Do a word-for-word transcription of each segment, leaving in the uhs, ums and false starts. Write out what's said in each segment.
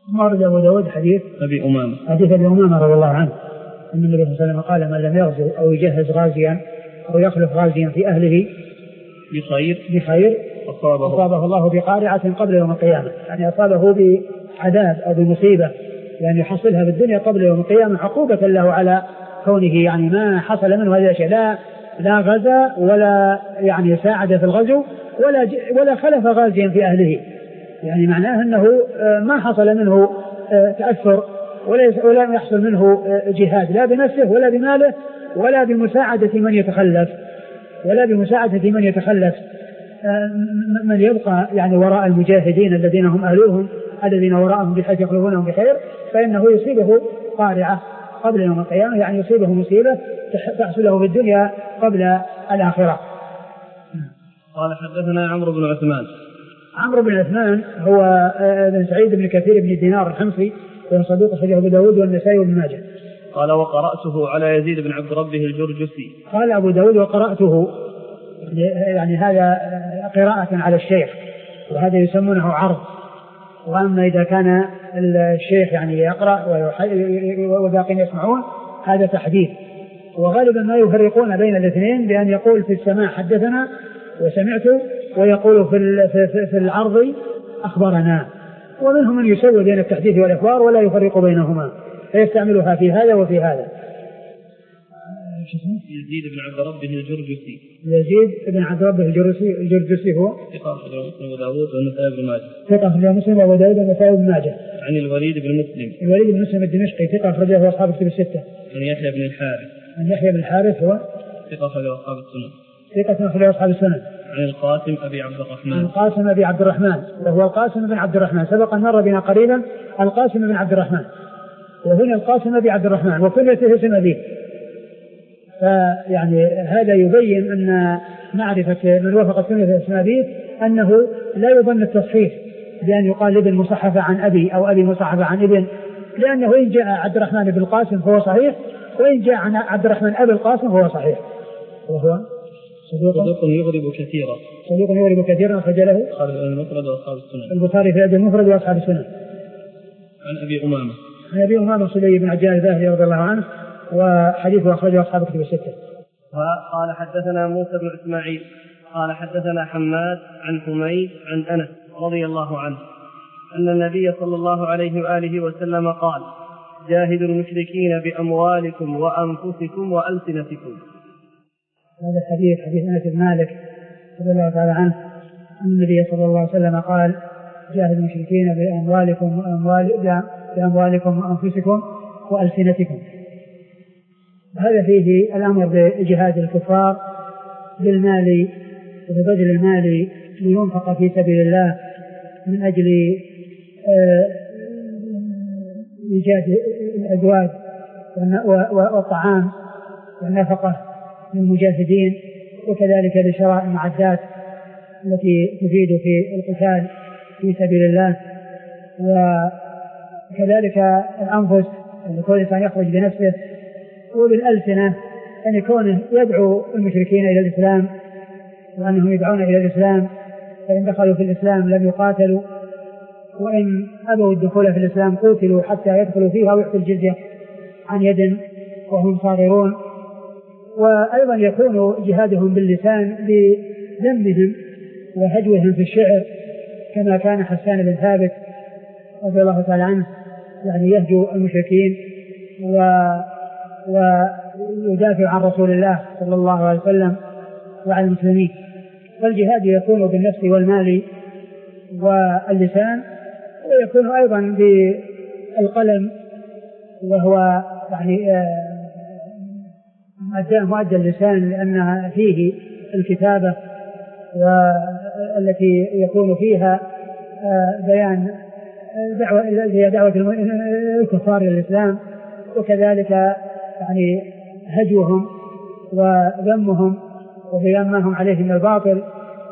مارد أبو داود حديث أبي أمامة حديث أبي أمامة رضي الله عنه أن النبي صلى الله عليه وسلم قال من لم يغزو أو يجهز غازيا أو يخلف غازيا في أهله بخير بخير أصابه, أصابه الله بقارعة قبل يوم القيامة، يعني أصابه بعذاب أو بمصيبة يعني يحصلها بالدنيا قبل يوم القيامة عقوبة له على كونه يعني ما حصل منه هذا الشيء، لا لا غزا ولا يعني ساعد في الغزو ولا ولا خلف غازيا في أهله، يعني معناه أنه ما حصل منه تأثر ولا يحصل منه جهاد لا بنفسه ولا بماله ولا بمساعدة من يتخلف ولا بمساعدة من يتخلف من يبقى يعني وراء المجاهدين الذين هم أهلوهم الذين وراءهم بحيث يخلفونهم بخير، فإنه يصيبه قارعة قبل يوم القيامة، يعني يصيبه مصيبة تحصل له في الدنيا قبل الآخرة. قال حدثنا عمرو بن عثمان. عمرو بن عثمان هو بن سعيد بن كثير بن دينار الحمصي وهو صدوق أخرجه أبو داود والنسائي وابن ماجه. قال وقرأته على يزيد بن عبد ربه الجرجسي. قال أبو داود وقرأته، يعني هذا قراءة على الشيخ وهذا يسمونه عرض، وأما إذا كان الشيخ يعني يقرأ والباقين يسمعون هذا تحديث، وغالبا ما يفرقون بين الاثنين بأن يقول في السماع حدثنا وسمعت ويقول في في العرض أخبرنا، ومنهم من يسوي بين التحديث والإخبار ولا يفرق بينهما فيستعملها في هذا وفي هذا. يزيد بن عبد ربه الجرجسي. يزيد بن عبد ربه الجرجسي الجرجسي هو ثقة أخرجه مسلم وأبو داود والنسائي بن ماجه. ثقة أخرجه مسلم وأبو داود والنسائي بن ماجه. عن الوليد بن مسلم. الوليد بن مسلم الدمشقي ثقة أخرجه أصحاب الكتب الستة. عن يحيى بن الحارث. عن يحيى بن الحارث هو ثقة أخرجه أصحاب السنن. ثقة أخرجه أصحاب السنن. عن القاسم أبي عبد الرحمن. عن القاسم أبي عبد الرحمن وهو القاسم بن عبد الرحمن، سبق مر بنا قريبا القاسم بن عبد الرحمن، وهنا القاسم أبي عبد الرحمن وكنيته اسم أبيه، فيعني هذا يبين أن معرفة من وافق كنيته اسم أبيه أنه لا يظن التصحيح بأن يقال ابن مصحف عن أبي أو أبي مصحف عن ابن، لأنه إن جاء عبد الرحمن بن القاسم فهو صحيح، وإن جاء عن عبد الرحمن أبي القاسم فهو صحيح. وهو صدوق يغرب كثيرا. صدوق يغرب كثيرا أخرج له المفرد وأصحاب السنن. البخاري في الأدب المفرد وأصحاب السنن. عن أبي أمامة. عن أبي أمامة صلي بن عجال الباهلي رضي الله عنه وحديثه أخرجه أصحاب الكتب الستة. قال حدثنا موسى بن إسماعيل قال حدثنا حماد عن حميد عن أنس رضي الله عنه أن النبي صلى الله عليه وآله وسلم قال جاهدوا المشركين بأموالكم وأنفسكم وألسنتكم. هذا الحديث حديث أنس بن مالك رضي الله تعالى عنه أن النبي صلى الله عليه وسلم قال جاهدوا المشركين بأموالكم وأموال بأموالكم وأنفسكم وألسنتكم. هذا فيه الأمر بجهاد الكفار بالمال وببذل المال لينفق في سبيل الله من أجل إيجاد الأزواج والطعام والنفقة للمجاهدين، وكذلك لشراء المعدات التي تفيد في القتال في سبيل الله، وكذلك الأنفس أن يكون الإنسان يخرج بنفسه، وبالألسنة أن يكون يدعو المشركين إلى الإسلام وأنهم يدعون إلى الإسلام، فإن دخلوا في الإسلام لم يقاتلوا، وإن أبوا الدخول في الإسلام قتلوا حتى يدخلوا فيها ويعطوا الجزية عن يد وهم صاغرون. وأيضا يكون جهادهم باللسان بذمهم وهجوهم في الشعر كما كان حسان بن ثابت رضي الله تعالى عنه يعني يهجو المشركين ويدافع عن رسول الله صلى الله عليه وسلم وعن المسلمين. فالجهاد يكون بالنفس والمال واللسان، ويكون أيضا بالقلم وهو يعني مؤدى اللسان لأن فيه الكتابة والتي يكون فيها بيان دعوة, دعوة الكفار إلى الإسلام، وكذلك يعني هجوهم وذمهم وبيان ما هم عليه من الباطل.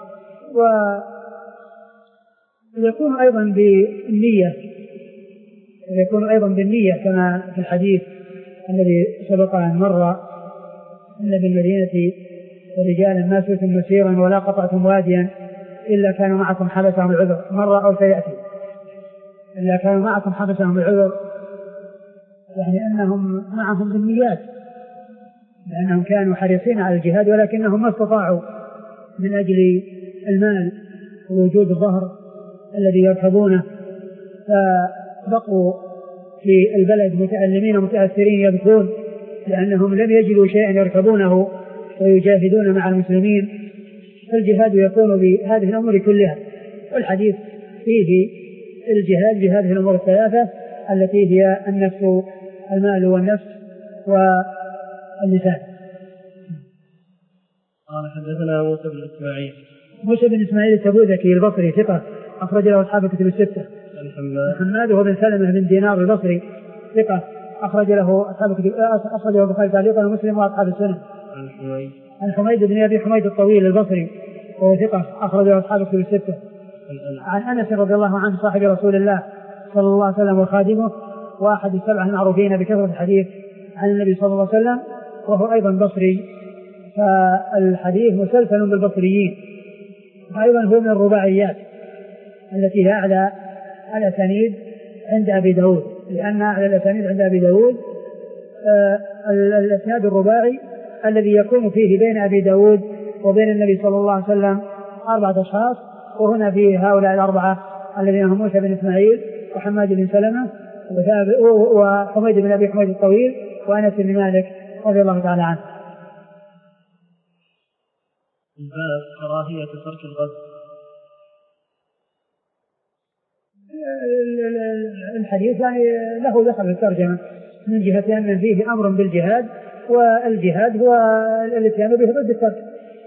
ويكون أيضا بالنية يكون أيضا بالنية كما في الحديث الذي سبق أن مر إن بالمدينة رجالا ما سرتم مسيرا ولا قطعتم واديا إلا كانوا معكم حبسهم العذر، مر أو سيأتي. إلا كانوا معكم حبسهم العذر، يعني أنهم معهم بالنيات، لأنهم كانوا حريصين على الجهاد ولكنهم ما استطاعوا من أجل المال ووجود الظهر الذي يركبونه، فبقوا في البلد متألمين متأثرين يبكون لأنهم لم يجدوا شيئا يركبونه ويجاهدون مع المسلمين. فالجهاد يكون بهذه الأمور كلها، والحديث فيه الجهاد بهذه الأمور الثلاثة التي هي النفس المال والنفس واللسان. قال حدثنا موسى بن إسماعيل موسى بن إسماعيل التبوذكي البصري ثقة أخرج له أصحاب الكتب الستة. محمد هو بن سلمة بن دينار البصري ثقة أخرج له أصحاب الكتب أخرج له البخاري تعليقا ومسلم وأصحاب السنن. عن حميد عن حميد بن أبي حميد الطويل البصري وهو ثقة أخرج له أصحاب الكتب الستة. عن أنس رضي الله عنه صاحب رسول الله صلى الله عليه وسلم وخادمه وأحد السبعة المعروفين بكثرة الحديث عن النبي صلى الله عليه وسلم، وهو أيضا بصري، فالحديث مسلسل بالبصريين، أيضا هو من الرباعيات التي هي أعلى الأسانيد عند أبي داود، لأن أعلى الأسانيد عند أبي داود الأسناد الرباعي الذي يكون فيه بين أبي داود وبين النبي صلى الله عليه وسلم أربعة أشخاص، وهنا فيه هؤلاء الأربعة الذين هم موسى بن إسماعيل وحماد بن سلمة وحميد بن أبي حميد الطويل وأنس بن مالك رضي الله تعالى عنه. الباب كراهية ترك الغزو. الحديث يعني له دخل في الترجمة من جهة أن فيه أمر بالجهاد، والجهاد هو الاتيان به ضد الترك.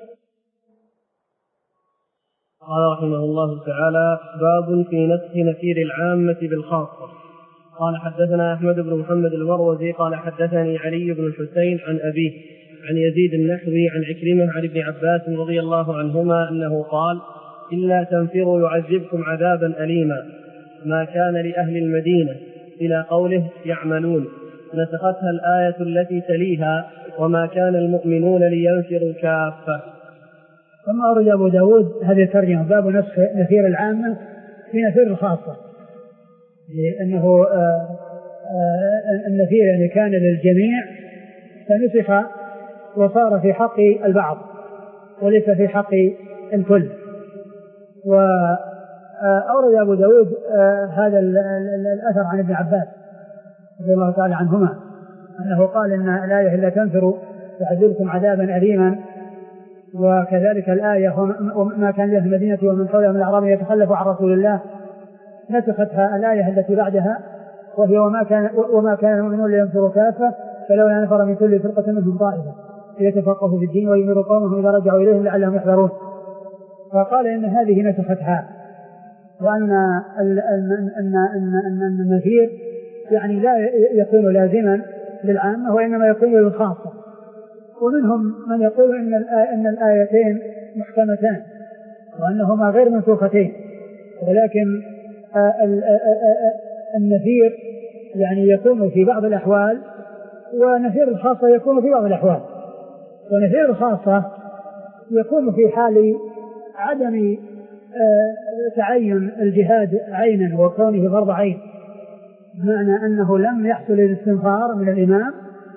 قال رحمه الله تعالى: باب في نسخ نفير العامة بالخاصة. قال حدثنا أحمد بن محمد المروزي قال حدثني علي بن الحسين عن أبيه عن يزيد النحوي عن عكرمة عن ابن عباس رضي الله عنهما أنه قال: إلا تنفروا يعذبكم عذابا أليما ما كان لأهل المدينة، إلى قوله يعملون، نسختها الآية التي تليها وما كان المؤمنون لينفروا كافة. ثم أورد أبو داود هذه الترجمة: باب نسخ نفير العامة في نفير الخاصة، لأنه النفير يعني كان للجميع فنسخ وصار في حق البعض وليس في حق الكل. وأورد أبو داود هذا الأثر عن ابن عباس رضي الله تعالى عنهما أنه قال إن الآية إلا تنفروا يعذبكم عذابا أليما، وكذلك الآية وما كان له المدينة ومن حولها من الأعراب يتخلف عن رسول الله، نسختها الآية التي بعدها وهي وما كان وما كان المؤمنون لينفروا كافة فلولا نفر من كل فرقة منهم طائفة ليتفقهوا في الدين وينذروا قومهم إذا رجعوا إليهم لعلهم يحذرون. فقال إن هذه نسختها، وأن أن النفير يعني لا يكون لازما للعامة وإنما يكون للخاصة. ومنهم من يقول إن أن الآيتين محكمتان وأنهما غير منسوختين، ولكن النفير يعني يكون في بعض الأحوال ونفير الخاصة يكون في بعض الأحوال. ونفير الخاصة يكون في حال عدم تعين الجهاد عينا وكونه فرض عين، بمعنى أنه لم يحصل الاستنفار من الإمام،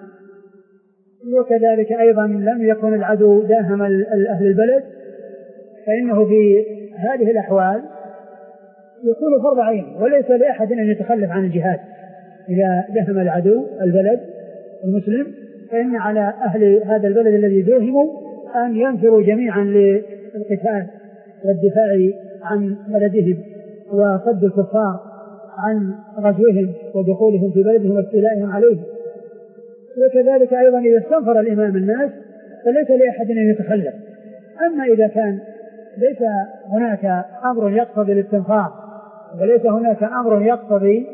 وكذلك أيضا لم يكن العدو داهم أهل البلد، فإنه في هذه الأحوال يكون فرض عين وليس لأحد أن يتخلف عن الجهاد. إذا دهم العدو البلد المسلم فإن على أهل هذا البلد الذي داهموا أن ينفروا جميعا للقتال والدفاع عن بلدهم وصد الكفار عن غزوهم ودخولهم في بلدهم واستيلائهم عليه. وكذلك أيضا إذا استنفر الإمام الناس فليس لأحد أن يتخلف. أما إذا كان ليس هناك أمر يقتضي الاستنفار وليس هناك أمر يقتضي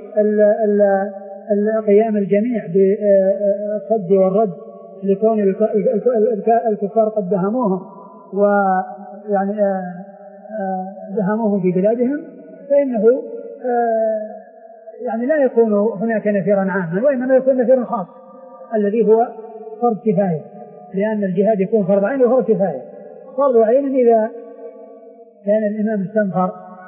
قيام الجميع بالصد والرد لكون الكفار قد دهموهم ويعني دهموهم في بلادهم، فإنه يعني لا يكون هناك نفيرا عاما وإنما يكون نفيرا خاص الذي هو فرض كفاية، لأن الجهاد يكون فرض عين وفرض كفاية. فرض عين إذا كان الإمام استنفر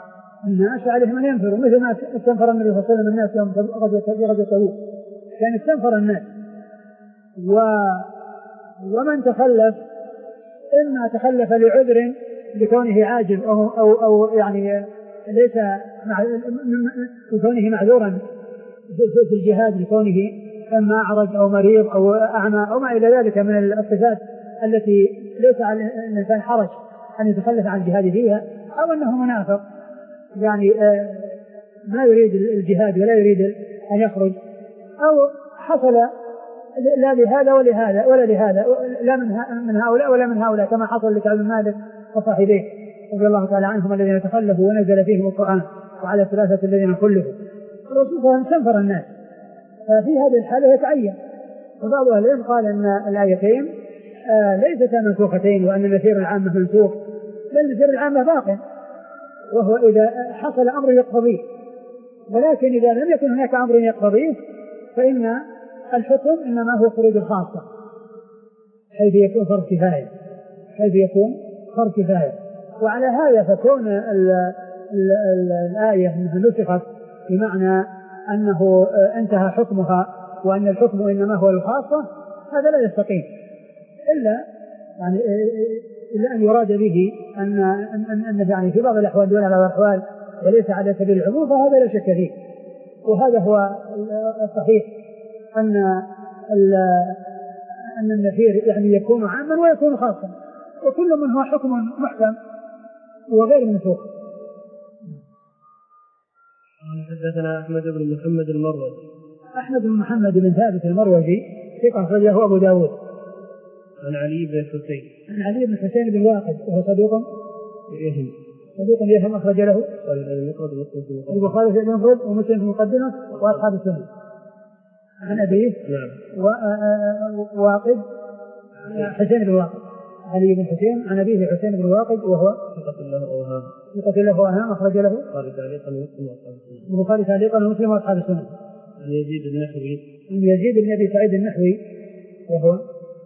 الناس عليهم أن ينفروا مثل ما استنفر النبي صلى الله عليه وسلم الناس يوم غزوة تبوك، كان استنفر الناس. و... ومن تخلف إما تخلف لعذر لكونه عاجز أو, أو, أو يعني ليس مع... لكونه معذورا في الجهاد، لكونه إما أعرج أو مريض أو أعمى أو ما إلى ذلك من الصفات التي ليس على الإنسان حرج أن يتخلف عن الجهاد فيها، أو أنه منافق يعني ما يريد الجهاد ولا يريد أن يخرج، أو حصل لا لهذا ولهذا ولا لهذا، لا من هؤلاء ولا من هؤلاء، كما حصل لكعب بن مالك وصاحبيه رضي الله تعالى عنهم الذين تخلفوا ونزل فيهم القرآن وعلى الثلاثة الذين خلفوا. الرسول صلى الله عليه وسلم استنفر الناس، ففي هذه الحالة يتعين. وبعض أهل العلم قال أن الآيتين آه ليستا منسوختين وأن النفير العامة منسوخ، بل النفير العامة باق، وهو إذا حصل أمر يقتضيه، ولكن إذا لم يكن هناك أمر يقتضيه فإن الحكم إنما هو خروج الخاصة، حيث يكون فرض كفاية، حيث يكون فرض كفاية. وعلى هذا فكون ال ال ال الآية أنها نسخت بمعنى أنه انتهى حكمها وأن الحكم إنما هو الخاصة، هذا لا يستقيم إلا يعني إلا أن يراد به أن أن أن يعني في بعض الأحوال دون بعض الأحوال وليس على سبيل العموم، فهذا لا شك فيه. وهذا هو الصحيح أن أن النفير يعني يكون عاما ويكون خاصا، وكل من هو حكم محكم وغير منسوخ. حدثنا أحمد بن محمد المروزي. أحمد بن محمد بن ثابت المروزي ثقة أخرجه أبو داود. عن علي بن حسين. عن علي بن حسين بن واقد وهو صدوق يهم. صدوق يهم أخرج له البخاري في المفرد ومسلم في المقدمة وأصحاب السنة. عن أبيه نعم. واقد حسين بن واقد، علي بن حسين عن أبيه حسين بن واقد وهو ثقة له أوهام. ثقة له أوهام أخرج له البخاري تعليقا ومسلم وأصحاب السنة. البخاري تعليقا ومسلم وأصحاب السنة. عن يزيد النحوي. عن يزيد بن أبي سعيد النحوي وهو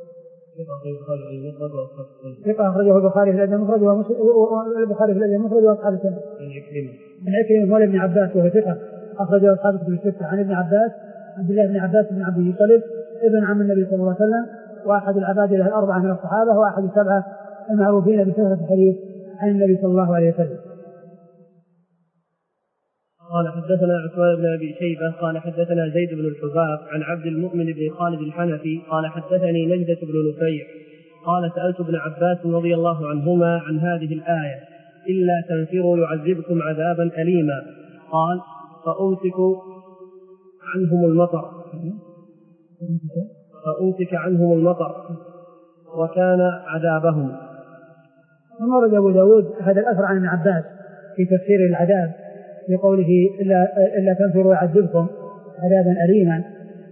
ثقة أخرجه البخاري في الأدب المفرد والبخاري في الأدب المفرد وأصحاب السنة. عن عكرمة. عن عكرمة مولى ابن عباس وهو ثقة أخرجه أصحاب الكتب الستة. عن ابن عباس عبد الله بن عباس بن عبد المطلب ابن عم النبي صلى الله عليه وسلم، وأحد العباد له الأربعة من الصحابة، وأحد السبعة المعروفين بكثرة الحديث عن النبي صلى الله عليه وسلم. قال حدثنا عثمان بن أبي شيبة قال حدثنا زيد بن الحباب عن عبد المؤمن بن خالد الحنفي قال حدثني نجدة بن نفيع قال سألت ابن عباس رضي الله عنهما عن هذه الآية إلا تنفروا يعذبكم عذابا أليما، قال فأمسك عنهم المطر فأمسك عنهم المطر وكان عذابهم. ثم ورد أبو داود هذا الأثر عن ابن عباس في تفسير العذاب بقوله إلا, إلا تنفروا يعذبكم عذابا أليما،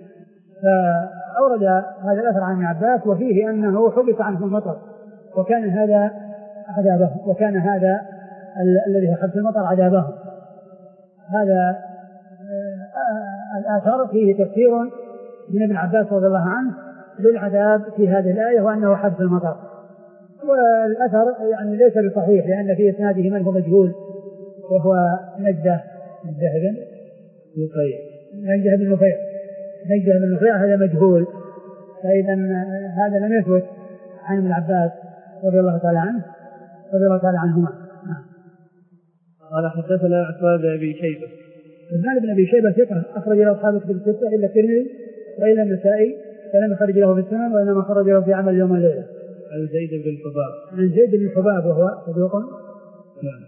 فأورد هذا الأثر عن ابن عباس وفيه أنه حبس عنه المطر وكان هذا عذابه، وكان هذا الذي هو حبس المطر عذابه. هذا الآثار فيه تفسير من ابن عباس رضي الله عنه للعذاب في هذه الآية وأنه حبس المطر. والأثر يعني ليس بصحيح لأن في إسناده من هو مجهول وهو نجدة نجدة بن نفيع نجدة بن نفيع نجدة بن نفيع هذا مجهول، فإذا هذا لم يثبت عن ابن عباس رضي الله تعالى عنه رضي الله تعالى عنهما. قال حدثنا عثمان بن أبي شيبة. عثمان بن أبي شيبة ثقة أخرج له أصحاب الكتب الستة إلا الترمذي وإلا النسائي، فلم يخرج له في السنن وإنما خرج له في عمل يوم الليلة. عن زيد بن الحباب. عن زيد بن الحباب وهو صدوق. نعم.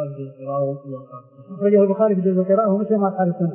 أخرجه البخاري في جزء القراءة ومسلم وأصحاب السنة.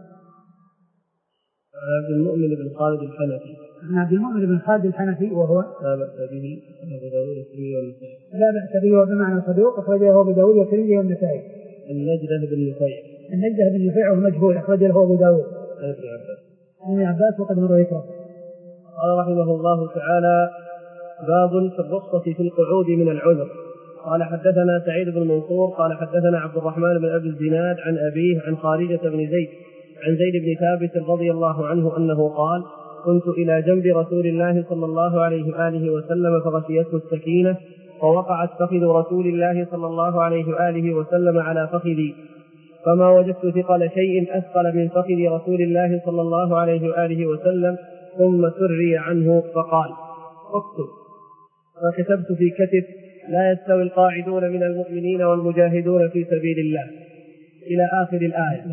عن عبد المؤمن بن خالد الحنفي. عن عبد المؤمن بن خالد الحنفي وهو لا بأس به أبو داود والترمذي والنسائي. لا بأس به وبمعنى صدوق أخرجه أبو داود والترمذي والنسائي. النجدة بن نفيع. النجدة بن نفيع وهو مجهول أخرجه أبو داود. عن ابن عباس. عن ابن عباس وقد مر ذكره. قال رحمه الله تعالى: باب في الرخصة في القعود من العذر. قال حدثنا سعيد بن منصور قال حدثنا عبد الرحمن بن أبي الزناد عن أبيه عن خارجة بن زيد عن زيد بن ثابت رضي الله عنه أنه قال: كنت إلى جنب رسول الله صلى الله عليه وآله وسلم فغشيته السكينة ووقعت فخذ رسول الله صلى الله عليه وآله وسلم على فخذي فما وجدت ثقل شيء أثقل من فخذ رسول الله صلى الله عليه وآله وسلم، ثم سري عنه فقال: اكتب. فكتبت في كتف: لا يستوي القاعدون من المؤمنين والمجاهدون في سبيل الله، إلى آخر الآية.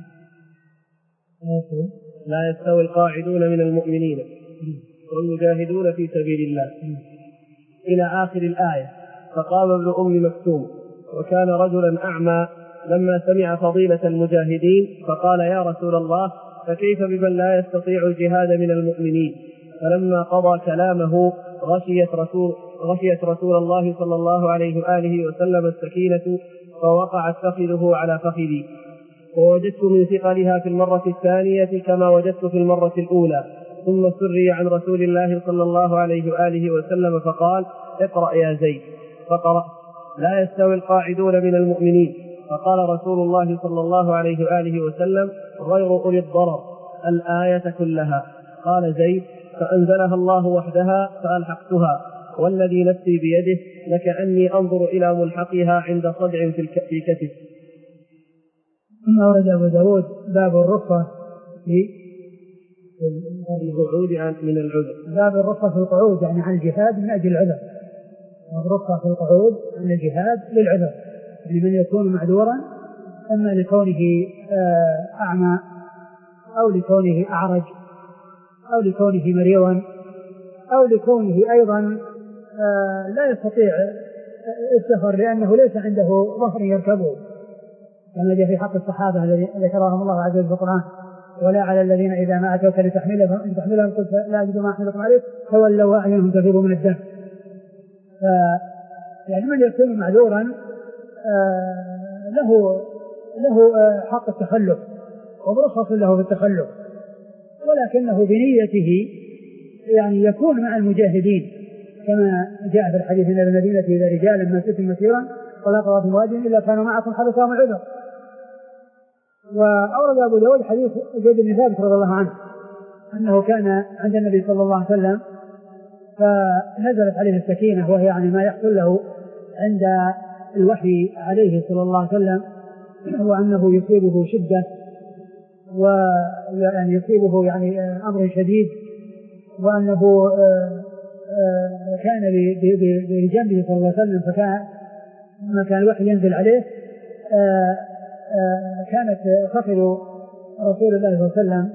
لا يستوي القاعدون من المؤمنين والمجاهدون في سبيل الله، إلى آخر الآية. فقام ابن أم مكتوم وكان رجلا أعمى لما سمع فضيلة المجاهدين، فقال: يا رسول الله، فكيف بمن لا يستطيع الجهاد من المؤمنين؟ فلما قضى كلامه غشيت رسول, غشيت رسول الله صلى الله عليه وآله وسلم السكينة، فوقعت فخذه على فخذي، ووجدت من ثقلها في المرة الثانية كما وجدت في المرة الأولى. ثم سري عن رسول الله صلى الله عليه وآله وسلم فقال: اقرأ يا زيد. فقرأ: لا يستوي القاعدون من المؤمنين. فقال رسول الله صلى الله عليه وآله وسلم: غير أولي الضرر، الآية كلها. قال زيد: فأنزلها الله وحدها فألحقتها، والذي نفسي بيده لكأني أنظر إلى ملحقها عند صدع في كتف. ثم أورد أبو داود باب الرخصة في القعود من العذر. باب الرخصة في القعود يعني عن الجهاد من أجل العذر. الرخصة في القعود عن الجهاد للعذر، لمن يكون معذورا، أما لكونه أعمى أو لكونه أعرج أو لكونه مريضا أو لكونه أيضا لا يستطيع السفر لأنه ليس عنده ظهر يركبه، كما جاء في حق الصحابة الذين ذكرهم الله عز وجل في القرآن: ولا على الذين إذا ما أتوك لتحملهم تحملهم قلت لا أجد ما أحملكم عليه فولوا أعينهم تفيض من الدم. يعني من يكون معذورا له له حق التخلف وبرخص له في التخلف، ولكنه بنيته يعني يكون مع المجاهدين، كما جاء في الحديث: ان المدينة إذا رجالا ما سكن مسيرا ولا قضى في واد إلا كانوا معكم حبسهم العذر. وأورد أبو داود حديث زيد بن ثابت رضي الله عنه أنه كان عند النبي صلى الله عليه وسلم فنزلت عليه السكينة، وهي يعني ما يحصل له عند الوحي عليه صلى الله عليه وسلم، وأنه يصيبه شدة ويعني يصيبه يعني أمر شديد، وأنه كان بجنبه صلى الله عليه وسلم، فكان ما كان الوحي ينزل عليه كانت فخذ رسول الله صلى الله عليه وسلم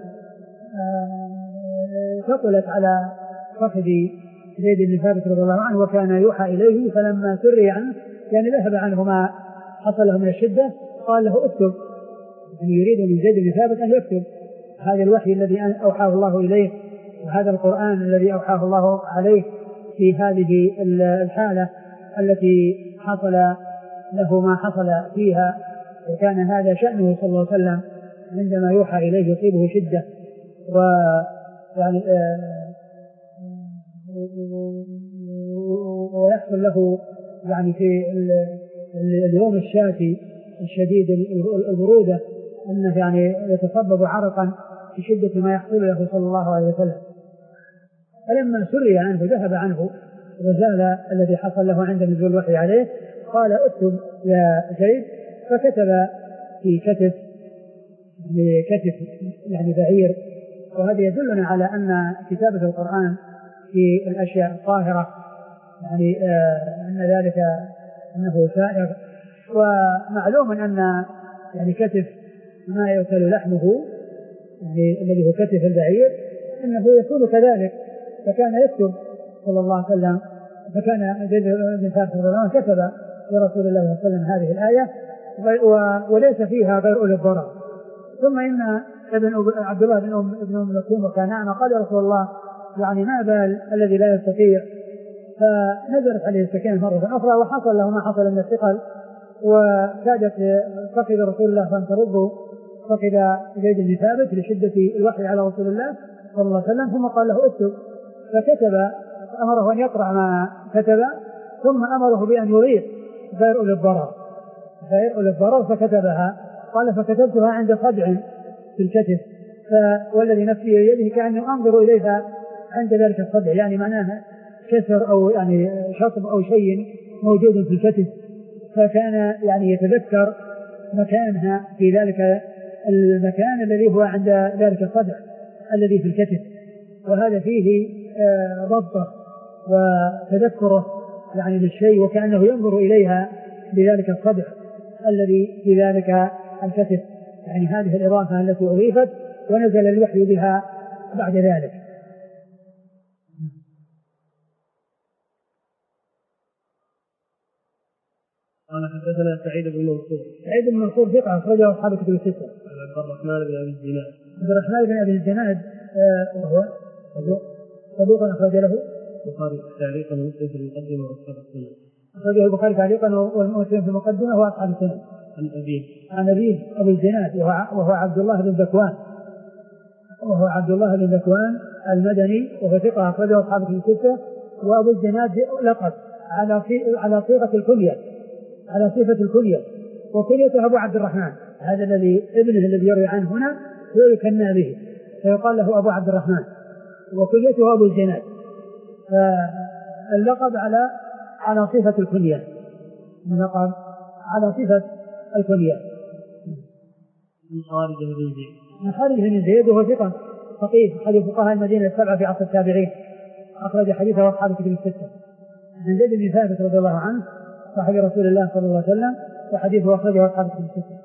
ثقلت على فخذ زيد بن ثابت رضي الله عنه، وكان يوحى إليه، فلما سري عنه يعني ذهب عنه ما حصل له من الشدة قال له: اكتب. يعني يريد من زيد بن ثابت أن يكتب هذا الوحي الذي أوحاه الله إليه، وهذا القرآن الذي أوحاه الله عليه في هذه الحالة التي حصل له ما حصل فيها. وكان هذا شأنه صلى الله عليه وسلم عندما يوحى إليه يصيبه شدة ويعني ويحصل له يعني في اليوم الشاتي الشديد البرودة أنه يعني يتسبب عرقا في شدة ما يحصل له صلى الله عليه وسلم. فلما سري عنه ذهب عنه وزال الذي حصل له عند نزول الوحي عليه، قال: اكتب يا زيد. فكتب في كتف بكتف يعني بعير. وهذا يدلنا على أن كتابة القرآن في الأشياء الطاهرة يعني آه أن ذلك أنه سائغ. ومعلوم أن يعني كتف ما يؤكل لحمه يعني الذي هو كتف البعير أنه يكون كذلك، فكان يكتب صلى الله عليه وسلم، فكان زيد بن ثابت رضي الله عنه كتب لرسول الله صلى الله عليه وسلم هذه الآية وليس فيها غير أولي الضرر. ثم إن ابن عبد الله بن أم ابن أم مكتوم وكان أعمى قال: يا رسول الله يعني ما بال الذي لا يستطيع؟ فنزلت عليه السكينة مرة أخرى وحصل له ما حصل من الثقل، وكادت فقد رسول الله فأن ترده فقد زيد بن ثابت لشدة الوحي على رسول الله صلى الله عليه وسلم. ثم قال له: اكتب. فكتب، أمره أن يقرأ ما كتب، ثم أمره بأن يغير غير أولي الضرر غير أولي الضرر فكتبها. قال: فكتبتها عند صدع في الكتف، والذي نفسي يده كأني أنظر إليها عند ذلك الصدع، يعني معناها كسر أو يعني شطب أو شيء موجود في الكتف. فكان يعني يتذكر مكانها في ذلك المكان الذي هو عند ذلك الصدع الذي في الكتف، وهذا فيه ضبطه وتذكره يعني للشيء وكأنه ينظر إليها بذلك الصدع الذي في ذلك الكتف. يعني هذه الإضافة التي أضيفت ونزل الوحي بها بعد ذلك. قال حدثنا سعيد بن منصور. سعيد بن منصور ثقة أخرجه أصحاب الكتب الستة. عبد الرحمن بن أبي الزناد. عبد الرحمن بن أبي الزناد وهو صدوق أخرج له البخاري تعليقا ومسلم في المقدمة وأصحاب السنة. أخرجه البخاري تعليقا ومسلم في المقدمة وأصحاب السنة. عن أبيه. عن أبيه أبو الزناد وهو عبد الله بن ذكوان وهو عبد الله بن ذكوان المدني وهو ثقة أخرجه أصحاب الكتب الستة. وأبو الزناد لقب على على صيغة الكنية على صفة الكنية وكنيته أبو عبد الرحمن. هذا الذي ابنه الذي يروي عنه هنا هو يكنى به فيقال له أبو عبد الرحمن وكنيته أبو الزناد. فاللقب على على صفة الكنية اللقب على صفة الكنية. من خارج بن زيد. من خارج بن زيد وهو ثقة فقيه أحد فقهاء المدينة السبعة في عصر التابعين أخرج حديثه أصحاب الكتب الستة. عن زيد بن ثابت رضي الله عنه صاحب رسول الله صلى الله عليه وسلم وحديثه أخرجه أصحاب الكتب الستة.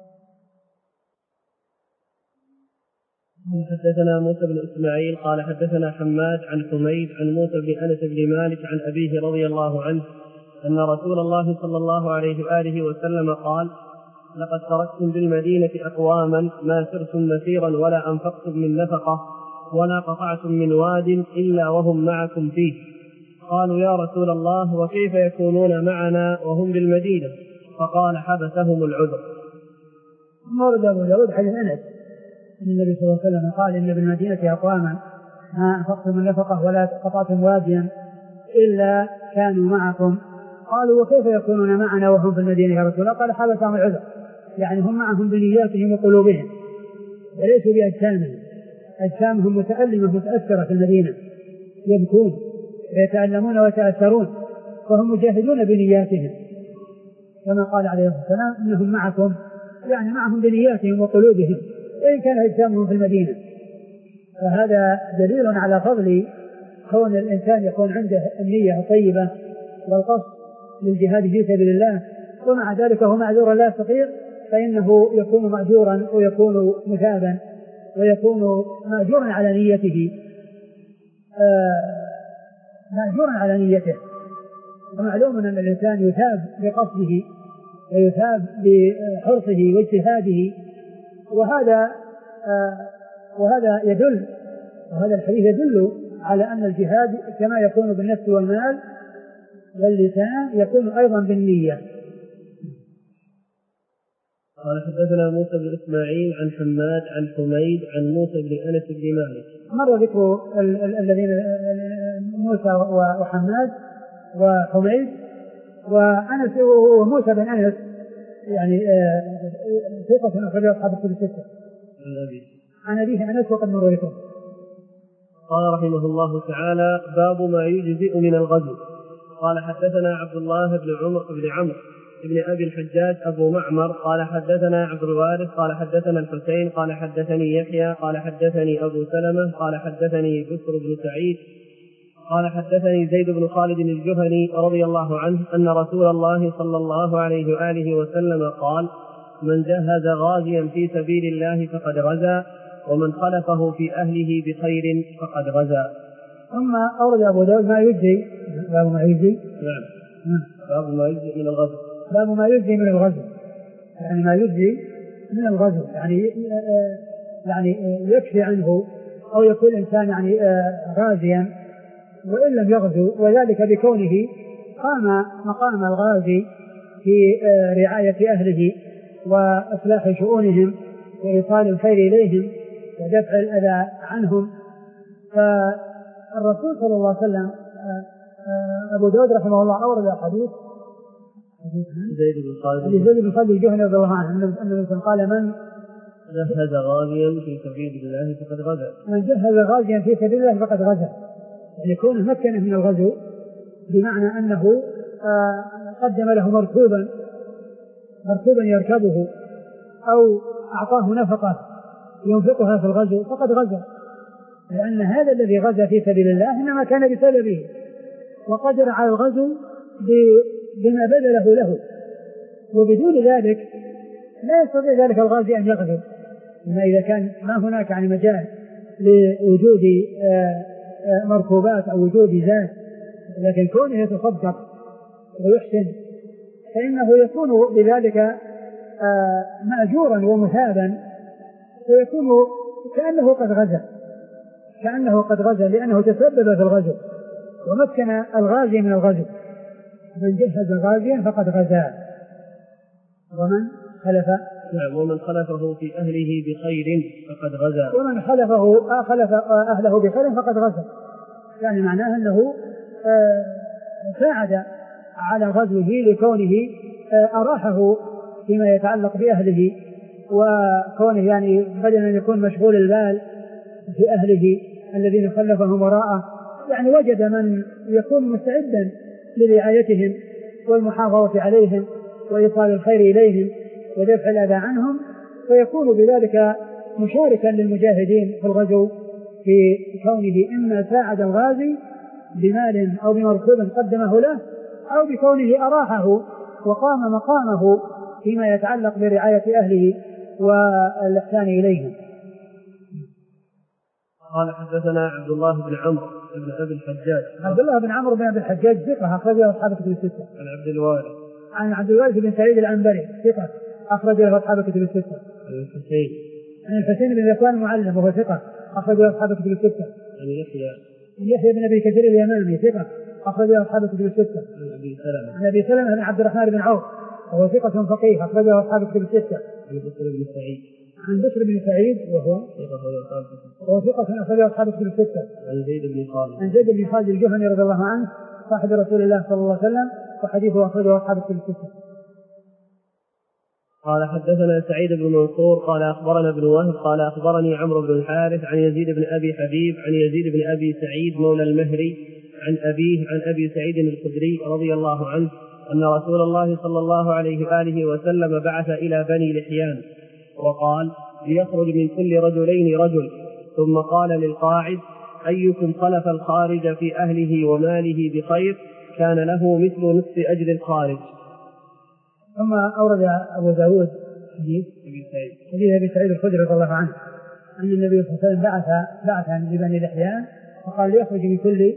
حدثنا موسى بن إسماعيل قال حدثنا حماد عن حميد عن موسى بن أنس بن مالك عن أبيه رضي الله عنه أن رسول الله صلى الله عليه وآله وسلم قال لقد تركتم بالمدينة أقواما ما سرتم مسيرا ولا أنفقتم من نفقة ولا قطعتم من واد إلا وهم معكم فيه. قالوا يا رسول الله وكيف يكونون معنا وهم بالمدينة؟ فقال حبسهم العذر. ورد أبو داود حديث أنس أن النبي صلى الله عليه وسلم قال إن بالمدينة أقواما ما أنفقتم من نفقة ولا قطعتم واديا إلا كانوا معكم. قالوا وكيف يكونون معنا وهم في المدينة يا رسول الله؟ قال حبسهم العذر، يعني هم معهم بنياتهم وقلوبهم وليسوا بأجسامهم. أجسامهم متألمة متأثرة في المدينة يبكون ويتألمون ويتأثرون فهم مجاهدون بنياتهم كما قال عليه الصلاة والسلام إنهم معكم، يعني معهم بنياتهم وقلوبهم وإن كان أجسامهم في المدينة. فهذا دليل على فضل كون الإنسان يكون عنده النية الطيبة والقصد للجهاد في سبيل الله ومع ذلك هو معذور لا يستطيع فإنه يكون مأجورا ويكون مثابا ويكون مأجورا على نيته آه مأجورا على نيته. ومعلوم أن الإنسان يثاب بقصده ويثاب بحرصه واجتهاده وهذا آه وهذا يدل وهذا الحديث يدل على أن الجهاد كما يكون بالنفس والمال واللسان يكون أيضا بالنية. قال حدثنا موسى بن إسماعيل عن حماد عن حميد عن موسى بن أنس بن مالك. مر ذكر الذين موسى وحماد وحميد وأنس وموسى بن أنس يعني ثقة أخرج أصحاب الكتب الستة. عن أبيه أنس وقد مر ذكره. قال رحمه الله تعالى باب ما يجزئ من الغزو. قال حدثنا عبد الله بن عمر بن عمرو ابن أبي الحجاج أبو معمر قال حدثنا عبد الوارث قال حدثنا الحسين قال حدثني يحيى قال حدثني أبو سلمة قال حدثني بكر بن سعيد قال حدثني زيد بن خالد الجهني رضي الله عنه أن رسول الله صلى الله عليه وآله وسلم قال من جهز غازيا في سبيل الله فقد غزا ومن خلفه في أهله بخير فقد غزا. ثم أورد أبو داود ما يجزي باب ما يجزي نعم باب ما يجزي من الغزو باب ما يجزي من الغزو يعني ما يجزي من الغزو يعني يعني يكفي عنه أو يكون الإنسان يعني غازيا وإن لم يغزو وذلك بكونه قام مقام الغازي في رعاية أهله وإصلاح شؤونهم وإيصال الخير إليهم ودفع الأذى عنهم. فالرسول صلى الله عليه وسلم أبو داود رحمه الله أورد حديث زيد بن خالد زيد بن خالد الجهني رضي الله عنه أنه قال من جهز غازيا في سبيل الله فقد غزا من جهز غازيا في سبيل الله فقد غزا يعني كونه مكنه من الغزو بمعنى أنه قدم له مركوبا مركوبا يركبه أو أعطاه نفقة ينفقها في الغزو فقد غزا، لأن هذا الذي غزا في سبيل الله إنما كان بسببه وقدر على الغزو بما بذله له، وبدون ذلك لا يستطيع ذلك الغازي أن يغزو. إما إذا كان ما هناك عن مجال لوجود مركوبات أو وجود ذات، لكن كونه يتصدق ويحسن فإنه يكون بذلك مأجورا ومثابا، فيكون كأنه قد غزا كأنه قد غزا لأنه تسبب في الغزو ومكن الغازي من الغزو. من جهز غازيا فقد غزا. ومن خلف نعم ومن خلفه في أهله بخير فقد غزا. ومن خلفه خلف أهله بخير فقد غزا، يعني معناه أنه ساعد على غزوه لكونه أراحه فيما يتعلق بأهله، وكونه يعني بدل أن يكون مشغول البال في أهله الذين خلفهم وراءه، يعني وجد من يكون مستعدا لرعايتهم والمحافظة عليهم وإيصال الخير إليهم ودفع الأذى عنهم، فيكون بذلك مشاركا للمجاهدين في الغزو في كونه إما ساعد الغازي بمال أو بمركوب قدمه له، أو بكونه أراحه وقام مقامه فيما يتعلق برعاية أهله والإحسان إليهم. قال حدثنا عبد الله بن عمرو بن أبي الحجاج. عبد الله بن عمرو بن أبي الحجاج ثقة أخرجه أصحاب الكتب الستة. عن عبد الوارث عن عبد الوارث بن سعيد العنبري ثقة أخرجه أصحاب الكتب الستة. عن الحسين عن الحسين بن ذكوان المعلم وهو ثقة أخرجه أصحاب الكتب الستة. عن يحيى عن يحيى بن أبي كثير اليمامي ثقة أخرجه أصحاب الكتب الستة. عن أبي سلمة عن أبي سلمة بن عبد الرحمن بن عوف وهو ثقة فقيه أخرجه أصحاب الكتب الستة. عن بشر بن سعيد عن بشر بن سعيد وهو وهو ثقة أخرجه أصحاب الكتب الستة. عن زيد بن خالد عن زيد بن خالد الجهني رضي الله عنه صاحب رسول الله صلى الله عليه وسلم وحديثه أخرجه أصحاب الكتب الستة. قال حدثنا سعيد بن منصور قال أخبرنا ابن وهب قال أخبرني عمرو بن الحارث عن يزيد بن أبي حبيب عن يزيد بن أبي سعيد مولى المهري عن أبيه عن أبي سعيد الخدري رضي الله عنه أن رسول الله صلى الله عليه وآله وسلم بعث إلى بني لحيان وقال ليخرج من كل رجلين رجل، ثم قال للقاعد أيكم خلف الخارج في أهله وماله بخير كان له مثل نصف أجر الخارج. ثم أورد أبو داود حديث حديث أبي سعيد الخدري رضي الله عنه أن النبي صلى الله عليه وسلم بعث بعثا لبني لحيان وقال ليخرج من كل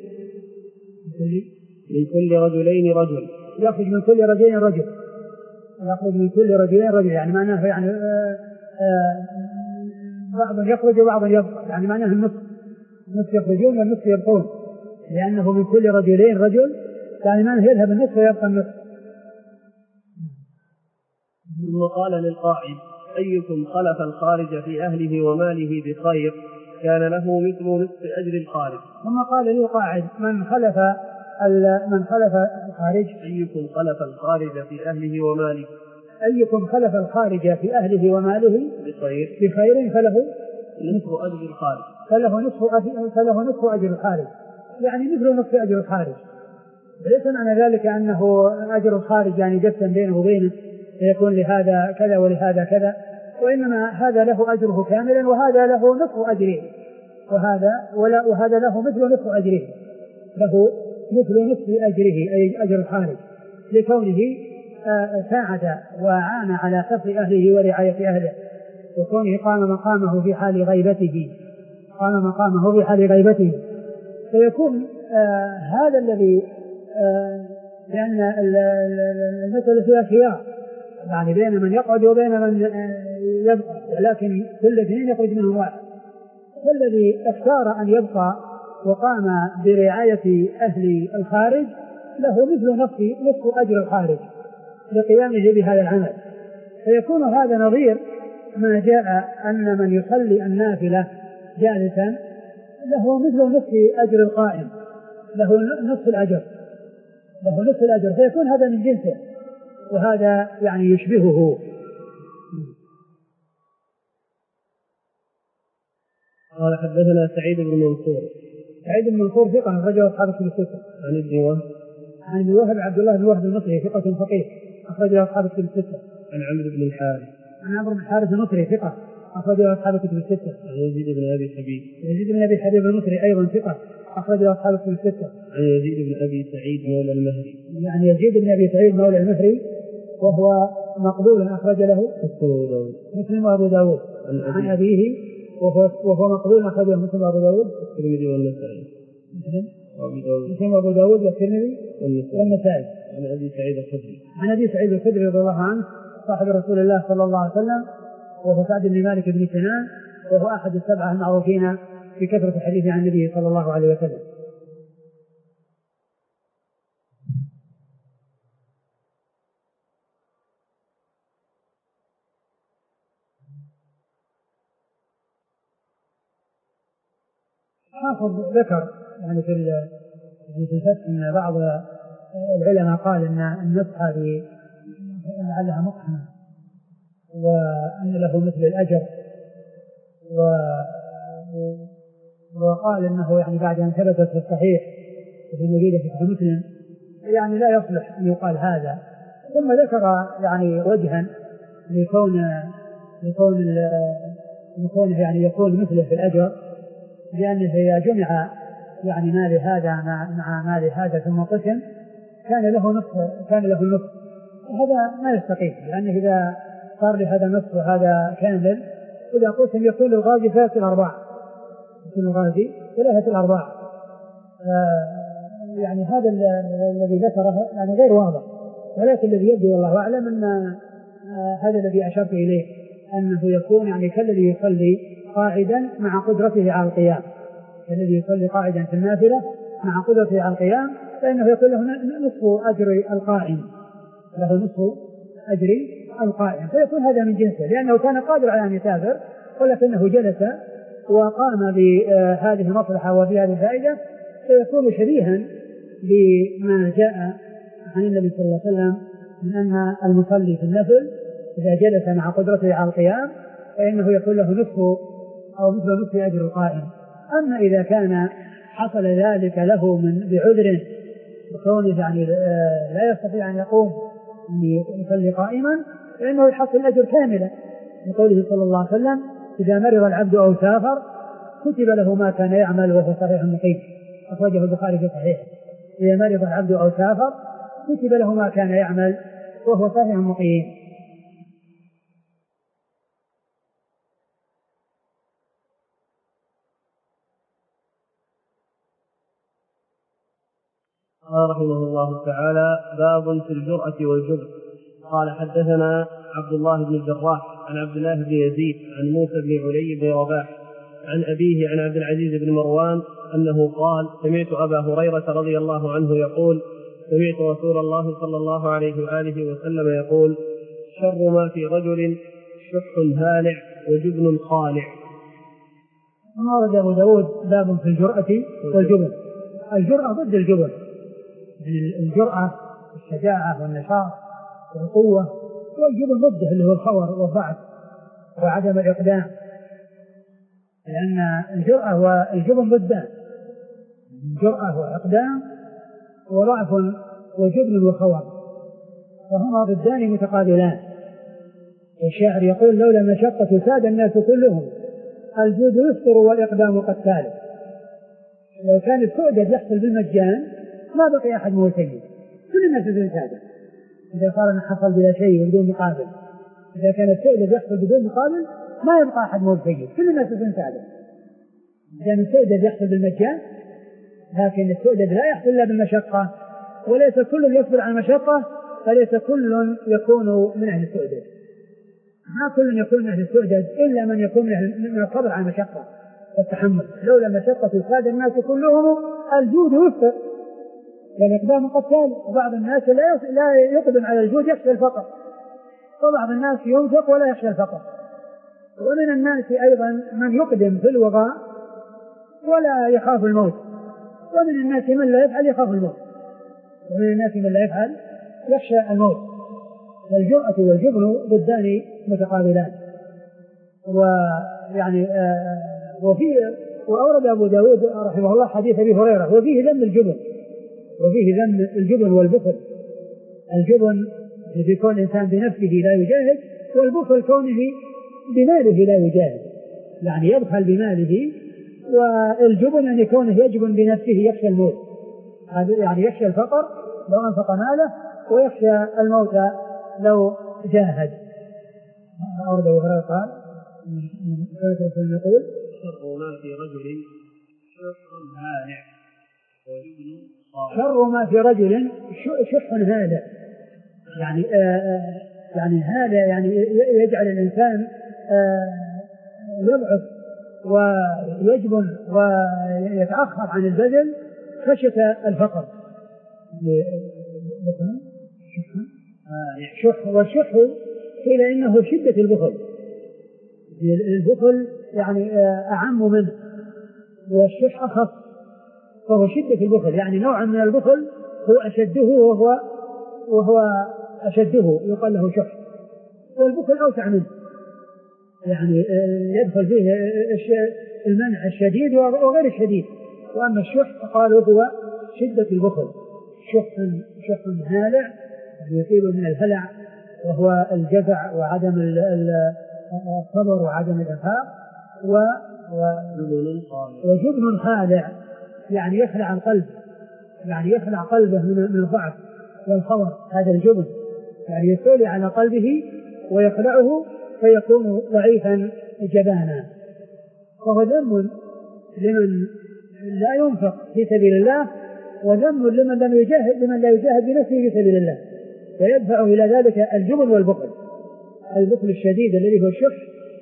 من كل رجلين رجل يخرج من كل رجلين رجل يخرج من كل رجلين رجل يعني معناه يعني آآ آآ بعض يخرج وبعض يبقى، يعني معناه النصف النصف يخرجون والنصف يبقون، لأنه من كل رجلين رجل يعني معناه يذهب النصف ويبقى النصف. ثم قال للقاعد أيكم خلف الخارج في أهله وماله بخير كان له مثل نصف أجر الخارج. ثم قال للقاعد من خلف من خلف الخارج أيكم خلف الخارج في أهله وماله أيكم خلف الخارج في أهله وماله بخير بخير فله نصف أجر الخارج فله نصف فله نصف أجر الخارج، يعني مثل نصف أجر الخارج. ليس معنى ذلك أنه أجر الخارج يعني جسم بينه وبينه فيكون لهذا كذا ولهذا كذا، وإنما هذا له أجره كاملا وهذا له نصف أجره، وهذا ولا وهذا له مثل نصف أجره له مثل نصف أجره أي أجر الخارج، لكونه ساعد وعان على حفظ أهله ورعاية أهله، وكونه قام مقامه في حال غيبته قام مقامه في حال غيبته فيكون آه هذا الذي آه لأن المسألة فيها خيار يعني بين من يقعد وبين من يبقى، ولكن كل اثنين يخرج منهم واحد، فالذي اختار أن يبقى وقام برعاية أهل الخارج له مثل نصف نصف أجر الخارج لقيامه بهذا العمل، فيكون هذا نظير ما جاء أن من يصلي النافلة جالسا له مثل نصف أجر القائم، له نصف الأجر له نصف الأجر فيكون هذا من جنسه، وهذا يعني يشبهه. قال حدثنا سعيد بن منصور سعيد بن منصور ثقة أخرجه أصحاب الكتب الستة. عن ابن وهب عن ابن وهب عبد الله بن وهب المصري ثقة فقيه أخرجه أصحاب الكتب الستة. عن عمرو بن الحارث عن عمرو بن الحارث المصري ثقة أخرجه أصحاب الكتب الستة. عن يزيد بن أبي حبيب يزيد بن أبي حبيب المصري أيضا ثقة أخرجه أصحاب الكتب الستة. عن يزيد بن أبي سعيد مولى المهري يعني يزيد بن أبي سعيد مولى المهري وهو مقبول أخرج له مسلم وأبو داود. عن أبيه وهو, وهو مقبول أخرجه مسلم وأبو داود والترمذي والنسائي. مسلم وأبو داود والترمذي والنسائي. عن أبي سعيد الخدري عن أبي سعيد الخدري رضي الله عنه صاحب رسول الله صلى الله عليه وسلم وهو سعد بن مالك بن سنان وهو أحد السبعة المعروفين بكثرة الحديث عن النبي صلى الله عليه وسلم. حافظ ذكر يعني في في الفتح ان بعض العلماء قال ان النصح هذه لعلها مقحمة وان له مثل الاجر و وقال انه يعني بعد ان ثبتت في الصحيح وفي موجودة في صحيح مسلم يعني لا يصلح ان يقال هذا. ثم ذكر يعني وجها لكون لكون لكونه يعني يكون مثله في الاجر لأنه إذا جمع يعني مال هذا مع مال هذا ثم قسم كان له نصف كان له النصف. هذا ما يستقيم لأنه إذا صار لهذا نصف وهذا كامل إذا قسم يكون الغازي ثلاثة الأرباع يكون الغازي ثلاثة الأرباع. يعني هذا الذي ذكره يعني غير واضح ولكن الذي يبدو والله أعلم أن هذا الذي أشرت إليه أنه يكون يعني كالذي يصلي قاعدا مع قدرته على القيام الذي يصلي قاعدا في النافلة مع قدرته على القيام فإنه يكون له نصف أجر القائم له نصف أجر القائم فيكون هذا من جنسه لأنه كان قادر على أن يسافر ولكنه جلس وقام بهذه المصلحة وفي هذه الفائدة فيكون شبيها بما جاء عن النبي صلى الله عليه وسلم من أن المصلي في النفل إذا جلس مع قدرته على القيام فإنه يكون له نصف أو مثل نصف أجر القائم. أما إذا كان حصل ذلك له من بعذر بكونه يعني لا يستطيع أن يقوم يصلي قائما فإنه يحصل الأجر كاملا لقوله صلى الله عليه وسلم إذا مرض العبد أو سافر كتب له ما كان يعمل وهو صحيح مقيم أخرجه البخاري في صحيحه. إذا مرض العبد أو سافر كتب له ما كان يعمل وهو صحيح مقيم. قال رحمه الله تعالى باب في الجرأة والجبن. قال حدثنا عبد الله بن الجراح عن عبد الله بن يزيد عن موسى بن علي بن رباح عن أبيه عن عبد العزيز بن مروان أنه قال سمعت أبا هريرة رضي الله عنه يقول سمعت رسول الله صلى الله عليه وآله وسلم يقول شر ما في رجل شح هالع وجبن خالع. ورد أبو داود باب في الجرأة والجبن. الجرأة ضد الجبن يعني الجرأة الشجاعة والنشاط والقوة والجبن ضده اللي هو الخور والضعف وعدم الإقدام لأن الجرأة والجبن ضدان الجرأة وإقدام وضعف وجبن وخور فهما ضدان متقابلان. والشاعر يقول لولا المشقة ساد الناس كلهم الجود يفطر والإقدام قتال. لو كان السؤدد يحصل بالمجان ما بقي أحد مو سيد كل الناس بدون سادة. إذا صار أن حصل بلا شيء بدون مقابل إذا كان السؤدد يحصل بدون مقابل ما يبقى أحد مو سيد كل الناس بدون سادة. لأن السؤدد يحصل بالمجان لكن السؤدد لا يحصل إلا بالمشقة وليس كل يصبر على المشقة فليس كل يكون من أهل السؤدد. ما كل يكون من أهل السؤدد إلا من يكون من الصبر على المشقة والتحمل. لولا المشقة ساد الناس كلهم الجود يفطر والإقدام قتال. وبعض الناس لا يقدم على الجود يخشى الفقر وبعض الناس ينفق ولا يخشى الفقر. ومن الناس أيضا من يقدم في الوغاء ولا يخاف الموت ومن الناس من لا يفعل يخاف الموت ومن الناس من لا يفعل يخشى الموت. الجرأة والجبن ضدان متقابلان. ويعني آه وفيه وأورد أبو داود رحمه الله حديث أبي هريرة وفيه ذم الجبن وفيه ذم الجبن والبخل. الجبن في كون الإنسان بنفسه لا يجاهد، والبخل كونه بماله لا يجاهد، يعني يبخل بماله. والجبن أن يكونه يجبن بنفسه يخشى الموت، يعني يخشى الفقر لو أنفق ماله، ويخشى الموت لو جاهد. أورد وغيره قال يقول شر ما في رجل شح هالع وجبن صالح. شر ما في رجل شح هالع، يعني آآ يعني هذا يعني يجعل الإنسان يضعف ويجبن ويتأخر عن البذل خشية الفقر. شح، والشح قيل إنه شدة البخل، البخل يعني أعم منه، والشح أخف، فهو شدة البخل، يعني نوع من البخل هو أشده وهو وهو أشده يقال له شح، والبخل أوسع منه، يعني يدخل فيه المنع الشديد وغير الشديد. وأما الشح قالوا هو شدة البخل، شح شح هالع يصيب من الهلع وهو الجزع وعدم الصبر وعدم الإنفاق، وجبن خالع يعني يخلع القلب، يعني يخلع قلبه من الضعف والخور، هذا الجبن يعني يستولي على قلبه ويخلعه فيكون ضعيفا جبانا. وهو ذم لمن لا ينفق في سبيل الله، وذم لمن لم يجاهد لمن لا يجاهد بنفسه في سبيل الله، ويدفع إلى ذلك الجبن والبخل، البخل الشديد الذي هو الشح،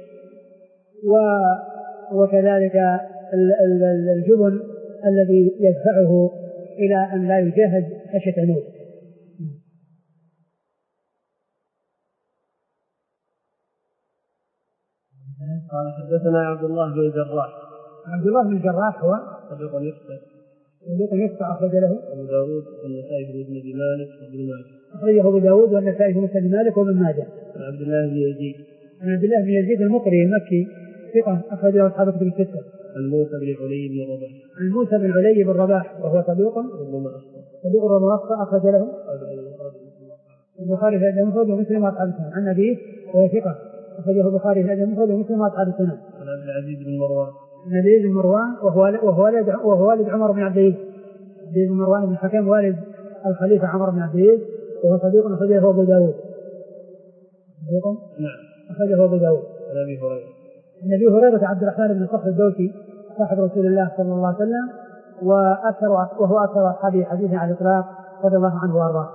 وكذلك الجبن الذي يدفعه إلى أن لا يجاهد خشية الموت. قال حدثنا عبد الله بن الجراح. عبد الله بن الجراح هو صدوق يخطئ صدوق يخطئ أخرج له أبو داود والنسائي بن ابن مالك وابن ماجه. أخرجه أبو داود والنسائي بن ابن مالك وابن ماجه. عن عبد الله بن يزيد. عن عبد الله بن يزيد المقري المكي ثقة أخرج له أصحاب كتب الستة. عن موسى بن علي بن رباح. عن موسى بن علي بن رباح وهو صدوق ربما أخطأ. صدوق ربما أخطأ أخرج له البخاري في هذا المفرد ومسلم وأصحاب السنن. عن أبيه وهو ثقة أخرجه البخاري في هذا المفرد ومسلم وأصحاب السنن. عن عبد العزيز بن مروان. عن عبد العزيز بن مروان وهو وهو والد وهو والد عمر بن عبد العزيز. عبد العزيز بن مروان بن الحكم والد الخليفة عمر بن عبد العزيز، وهو صديق أخرجه أبو داود. صديق نعم أخرجه أبو داود. عن أبي هريرة. عن أبي هريرة عبد الرحمن بن صخر الدوسي صاحب رسول الله صلى الله عليه وسلم، وأكثر وهو أكثر أصحابه حديثا على الإطلاق رضي الله عنه وأرضاه.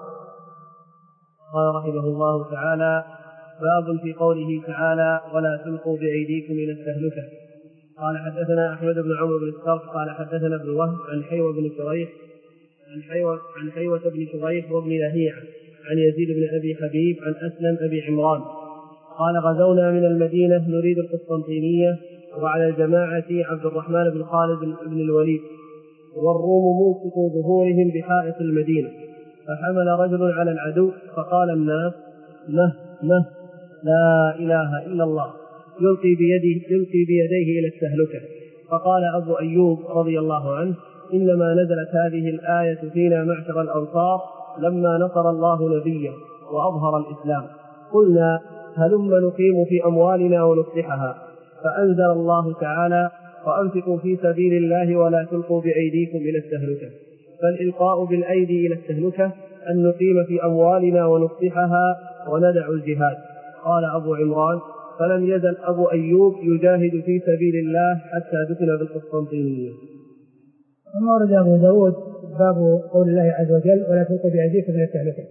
قال رحمه الله تعالى: باب في قوله تعالى: ولا تلقوا بأيديكم إلى التهلكة. قال حدثنا أحمد بن عمرو بن الصرف قال حدثنا ابن وهب عن حيوة بن شريح عن حيوة عن حيوة بن شريح وابن لهيعة عن يزيد بن أبي حبيب عن أسلم أبي عمران قال: غزونا من المدينة نريد القسطنطينية، وعلى الجماعة عبد الرحمن بن خالد بن الوليد، والروم موسكوا ظهورهم بحائط المدينة، فحمل رجل على العدو فقال الناس: مه مه لا إله إلا الله، يلقي بيده يلقي بيديه إلى التهلكة. فقال أبو أيوب رضي الله عنه: إنما نزلت هذه الآية فينا معشر الأنصار لما نصر الله نبيه وأظهر الإسلام، قلنا هلم نقيم في أموالنا ونصلحها، فأنزل الله تعالى: وأنفقوا في سبيل الله ولا تلقوا بأيديكم إلى التهلكة. فالإلقاء بالأيدي إلى التهلكة أن نقيم في أموالنا ونصلحها وندع الجهاد. قال أبو عمران: فلم يزل أبو أيوب يجاهد في سبيل الله حتى دفن بالقسطنطينية. ثم ورد أبو داود باب قول الله عز وجل: ولا تلقوا بأيديكم إلى التهلكة.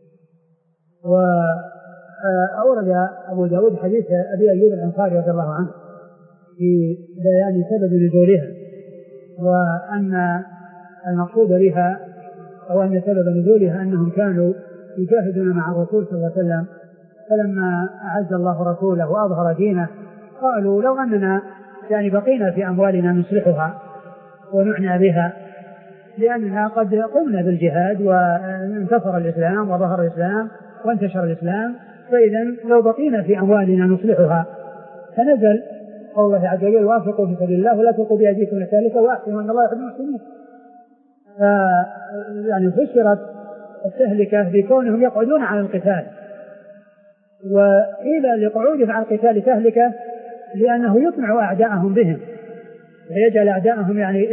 وأورد أبو داود حديث أبي أيوب الأنصاري رضي الله عنه في بيان سبب نزولها، وأن المقصود بها أو أن سبب نزولها أنهم كانوا يجاهدون مع الرسول صلى الله عليه وسلم، فلما أعز الله رسوله وأظهر دينه قالوا: لو أننا يعني بقينا في أموالنا نصلحها ونعنى بها، لأننا قد قمنا بالجهاد وانتصر الإسلام وظهر الإسلام وانتشر الإسلام، فإذا لو بقينا في أموالنا نصلحها. فنزل قول الله عز وجل: وانفقوا في سبيل الله ولا تلقوا بأيديكم إلى التهلكة وأحسنوا إن الله يحب المحسنين. يعني فسرت التهلكة بكونهم يقعدون على القتال وإلى لقعوده عن القتال تهلكة لأنه يطمع أعداءهم بهم ويجعل أعداءهم يعني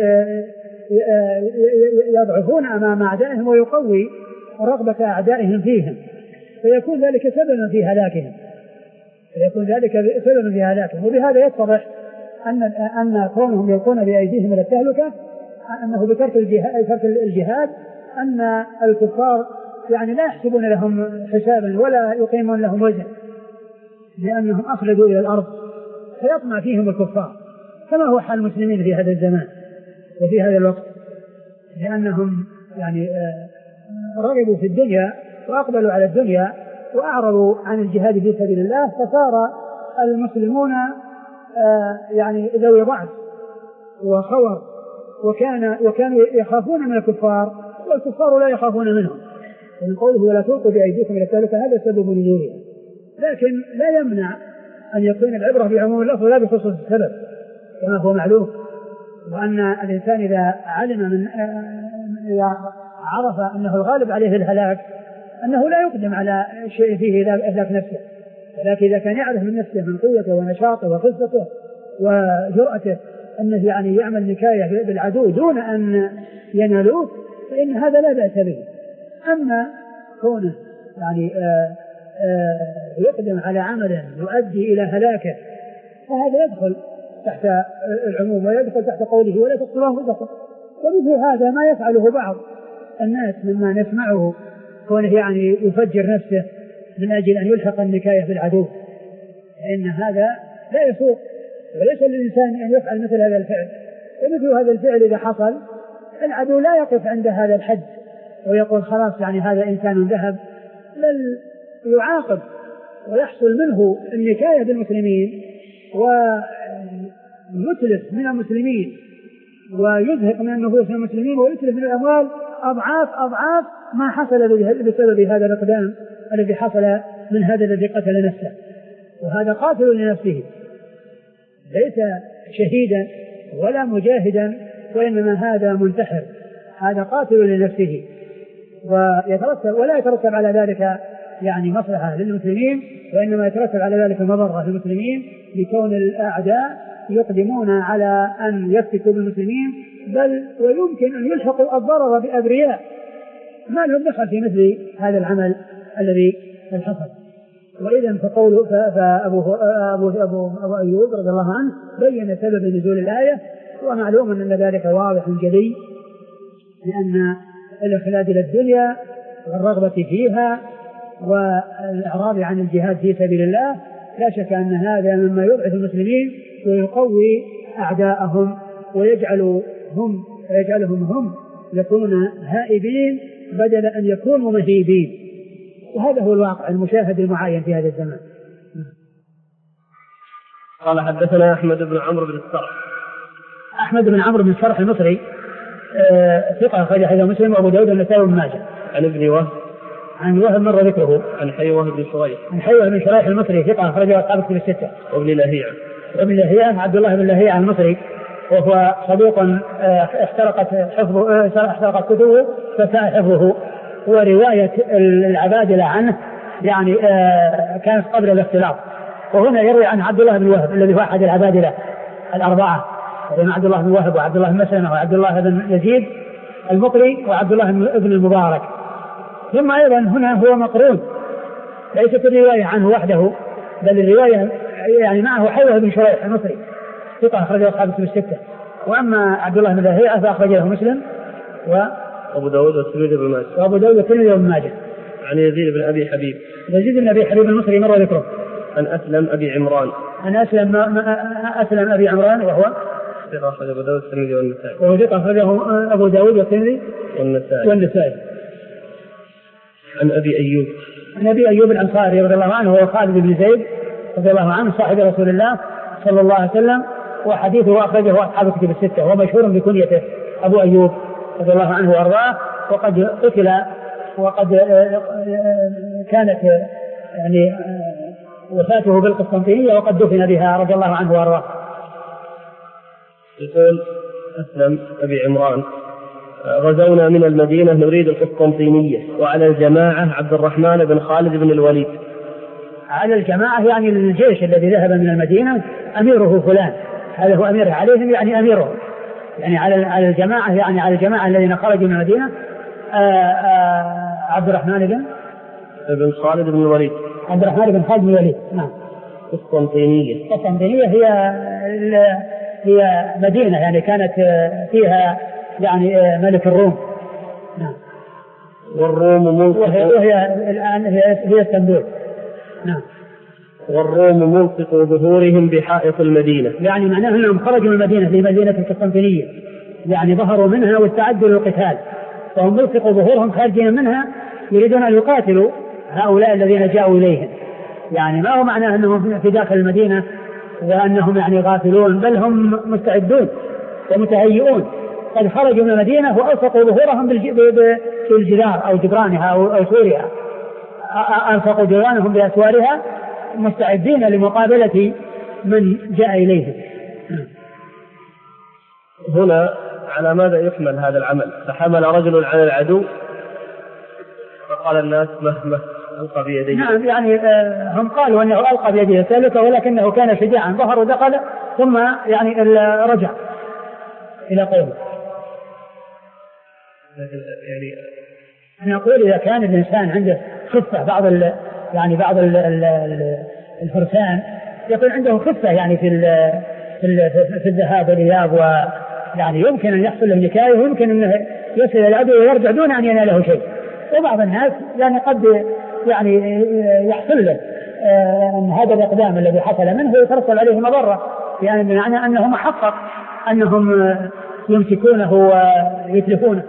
يضعفون أمام أعدائهم ويقوي رغبة أعدائهم فيهم فيكون ذلك سببا في هلاكهم فيكون ذلك سببا في هلاكهم. وبهذا يتضح أن أن كونهم يلقون بأيديهم إلى التهلكة أنه بترك الجهاد, الجهاد أن الكفار يعني لا يحسبون لهم حسابا ولا يقيمون لهم وزن لأنهم أخلدوا إلى الأرض فيطمع فيهم الكفار كما هو حال المسلمين في هذا الزمان وفي هذا الوقت لأنهم يعني رغبوا في الدنيا وأقبلوا على الدنيا وأعرضوا عن الجهاد في سبيل الله فصار المسلمون يعني ذوي ضعف وخور وكان وكانوا يخافون من الكفار والكفار لا يخافون منهم ومن قوله ولا تلقوا بأيديكم إلى التهلكة هذا سبب نزولها لكن لا يمنع أن يكون العبرة بعموم اللفظ لا بخصوص السبب كما هو معلوم وأن الإنسان إذا علم من إذا عرف أنه الغالب عليه الهلاك أنه لا يقدم على شيء فيه إهلاك نفسه لكن إذا كان يعرف من نفسه من قوته ونشاطه وخفته وجرأته أنه يعني يعمل نكاية بالعدو دون أن ينالوه فإن هذا لا بأس به. أما كونه يعني آآ آآ يقدم على عمل يؤدي إلى هلاكه فهذا يدخل تحت العموم ويدخل تحت قوله ولا تقتلوا أنفسكم ومثل هذا ما يفعله بعض الناس مما نسمعه كونه يعني يفجر نفسه من أجل أن يلحق النكاية بالعدو فإن هذا لا يسوق وليس للإنسان أن يفعل مثل هذا الفعل ومثل هذا الفعل إذا حصل العدو لا يقف عند هذا الحد ويقول خلاص يعني هذا إنسان ذهب بل يعاقب ويحصل منه النكاية بالمسلمين ويتلف من المسلمين ويزهق من النفوس المسلمين ويتلف من الأموال أضعاف أضعاف ما حصل بسبب هذا الإقدام الذي حصل من هذا الذي قتل نفسه وهذا قاتل لنفسه ليس شهيدا ولا مجاهدا وإنما هذا منتحر هذا قاتل لنفسه ويترتب ولا يترتب على ذلك يعني مصلحة للمسلمين وإنما يترتب على ذلك مضرة للمسلمين لكون الأعداء يقدمون على أن يفتكوا بالمسلمين بل ويمكن أن يلحقوا الضرر بأبرياء ما لهم دخل في مثل هذا العمل الذي حصل. وإذا فقوله فأبو أبو أبو أبو أيوب رضي الله عنه بين سبب نزول الآية ومعلوم أن ذلك واضح جلي لأن الإخلاد إلى الدنيا والرغبة فيها والإعراض عن الجهاد في سبيل الله لا شك أن هذا مما يضعف المسلمين ويقوي أعداءهم ويجعل هم ويجعلهم هم يكونون هائبين بدل أن يكونوا مهيبين وهذا هو الواقع المشاهد المعاين في هذا الزمان. قال حدثنا أحمد بن عمرو بن الصرح. أحمد بن عمرو بن الصرح المصري ثقة أخرج حديث مسلم وأبو داود والنسائي وابن ماجه. عن ابن وهب. عن وهب مر ذكره. عن حيوة بن شريح. عن حيوة بن شريح المصري ثقة أخرجه أصحاب الكتب الستة. وابن لهيعة. وابن لهيعة عبد الله بن لهيعة المصري وهو صدوق اخترقت حفظه اخترقت كتبه فساء حفظه ورواية العبادلة عنه يعني كانت قبل الاختلاط وهنا يروي عن عبد الله بن وهب الذي هو أحد العبادلة الأربعة وهو عبد الله بن وهب وعبد الله بن مسلمة وعبد الله بن يزيد المقري وعبد الله بن المبارك. ثم أيضا هنا هو مقرون ليست الرواية عنه وحده بل الرواية يعني معه حيوة بن شريح المصري ثقة أخرجه أصحاب الكتب الستة. وأما عبد الله بن لهيعة فأخرجه مسلم و أبو داود والترمذي بن ماجه. وأبو داود والترمذي بن ماجه. عن يزيد بن أبي حبيب. يزيد بن أبي حبيب المصري مر ذكره. عن أسلم أبي عمران. عن أسلم أسلم أبي عمران وهو ثقة أخرجه أبو داود والترمذي والنسائي. وهو ثقة أخرجه أبو داود والترمذي والنسائي. والنسائي. عن أبي أيوب. عن أبي أيوب الأنصاري رضي الله عنه وهو خالد بن زيد رضي الله عنه صاحب رسول الله صلى الله عليه وسلم وحديثه أخرجه أصحاب الكتب الستة وهو مشهور بكنيته أبو أيوب رضي الله عنه وأرضاه وقد قتل وقد كانت يعني وفاته بالقسطنطينية وقد دفن بها رضي الله عنه وأرضاه. يقول أسلم أبي عمران غزونا من المدينة نريد القسطنطينية وعلى الجماعة عبد الرحمن بن خالد بن الوليد. على الجماعة يعني الجيش الذي ذهب من المدينة أميره فلان، هذا هو أميره عليهم يعني أميره، يعني على على الجماعة يعني على الجماعة الذين خرجوا من المدينة. آآ آآ عبد الرحمن بن بن خالد بن الوليد عبد الرحمن بن خالد بن الوليد. نعم. قسطنطينية. قسطنطينية هي هي مدينة يعني كانت فيها يعني ملك الروم. نعم. والروم ملصق وهي الآن هي هي اسطنبول. نعم. والروم ملصق ظهورهم بحائط المدينة، يعني معناه أنهم خرجوا من المدينة لمدينة القسطنطينية، يعني ظهروا منها واستعدوا للقتال، وهم ملصقوا ظهورهم خارجين منها يريدون أن يقاتلوا هؤلاء الذين جاءوا إليهم. يعني ما هو معناه أنهم في داخل المدينة وأنهم يعني غافلون، بل هم مستعدون ومتهيئون، قد خرجوا من المدينة وألصقوا ظهورهم بالجدار أو جدرانها أو سورها، ألصقوا جدرانهم بأسوارها مستعدين لمقابلة من جاء إليهم. هنا على ماذا يحمل هذا العمل؟ فحمل رجل على العدو فقال الناس مهما ألقى بيديه. نعم يعني هم قالوا أنه ألقى بيده الثالثة، ولكنه كان شجاعا ظهر ودخل ثم يعني رجع إلى قومه. يعني نقول إذا كان الإنسان عنده خفة، بعض ال يعني بعض ال ال الفرسان يكون عنده خفة يعني في ال في, ال في الذهاب والإياب، ويعني يمكن أن يحصل له نكاية ويمكن أنه يصل إلى العدو ويرجع دون أن يناله شيء. وبعض الناس يعني قد يعني يحصل له أن هذا الإقدام الذي حصل منه يترتب عليه مضرة، يعني بمعنى أنه محقق أنهم يمسكونه ويتلفونه.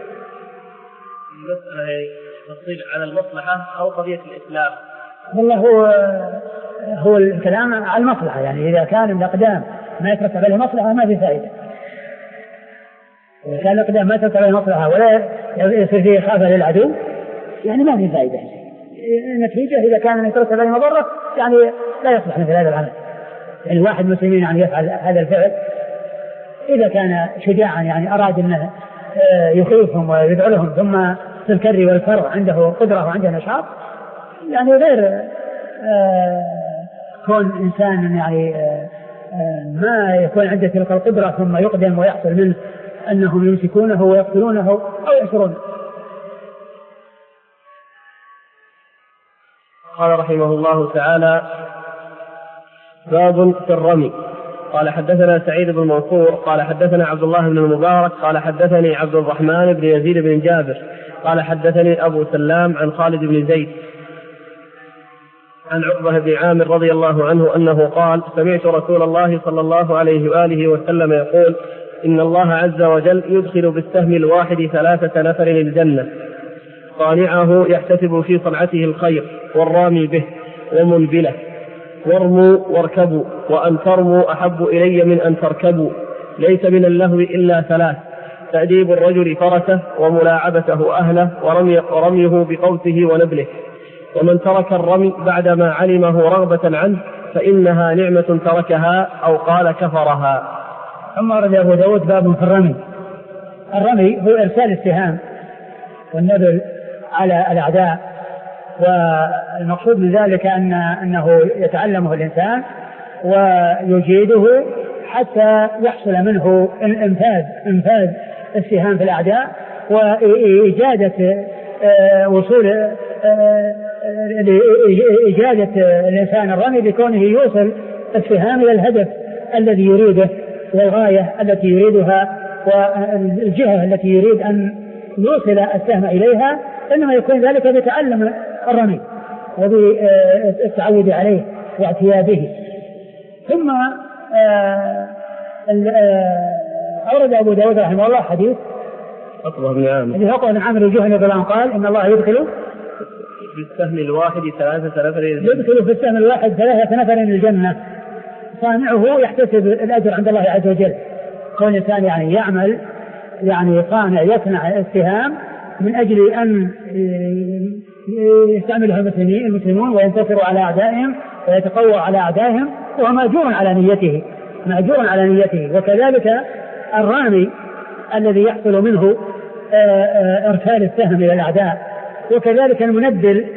المسألة تفصيل على المصلحة أو قضية الإسلام؟ والله هو هو الكلام على المصلحة، يعني إذا كان الإقدام ما يترتب عليه مصلحة ما في فائدة. إذا كان الإقدام ما يترتب عليه مصلحة ولا يصير فيه خافة للعدو يعني ما في فائدة. النتيجة إذا كان يترتب عليه مضرة يعني لا يصلح مثل هذا العمل. يعني الواحد مسلمين يعني يفعل هذا الفعل إذا كان شجاعا يعني أراد أنه يخيفهم ويدعو لهم، ثم في الكر والفر عنده قدرة وعنده نشاط، يعني غير كون إنسان يعني ما يكون عنده تلك القدرة ثم يقدم ويحصل منه أنهم يمسكونه ويقتلونه أو يأسرونه. قال رحمه الله تعالى: باب في الرمي. قال حدثنا سعيد بن منصور قال حدثنا عبد الله بن المبارك قال حدثني عبد الرحمن بن يزيد بن جابر قال حدثني أبو سلام عن خالد بن زيد عن عقبة بن عامر رضي الله عنه أنه قال: سمعت رسول الله صلى الله عليه وآله وسلم يقول: إن الله عز وجل يدخل بالسهم الواحد ثلاثة نفر الجنة، صانعه يحتسب في صنعته الخير، والرامي به، ومنبله. وارموا واركبوا، وأن ترموا أحب إلي من أن تركبوا. ليس من اللهو إلا ثلاث: تأديب الرجل فرسه، وملاعبته أهله، ورمي ورميه بقوسه ونبله. ومن ترك الرمي بعدما علمه رغبة عنه فإنها نعمة تركها، أو قال كفرها. ثم ورد أبو داود باب في الرمي. الرمي هو إرسال السهام والنبل على الأعداء، والمقصود من ذلك أن أنه يتعلمه الإنسان ويجيده حتى يحصل منه الإنفاذ إنفاذ السهام في الأعداء، وإجادة وصول إجادة الإنسان الرمي بكونه يوصل السهام إلى الهدف الذي يريده والغاية التي يريدها والجهة التي يريد أن يوصل السهم إليها، إنما يكون ذلك بتعلم الرمي وبالتعود عليه واعتياده. ثم أورد أبو داود رحمه الله حديث عقبة بن عامر الذي عقبة بن عامر الجهني رضي الله عنه قال: إن الله يدخل بالسهم الواحد ثلاثة نفر يدخل في السهم الواحد ثلاثة نفر الجنة، صانعه يحتسب الأجر عند الله عز وجل. كون الإنسان يعني يعمل يعني صانع يصنع السهام من أجل أن يستعملها المسلمين المسلمون وينتصروا على أعدائهم ويتقوى على أعدائهم، وهو مأجور على نيته مأجور على نيته. وكذلك الرامي الذي يحصل منه إرسال السهم إلى الأعداء، وكذلك المنبل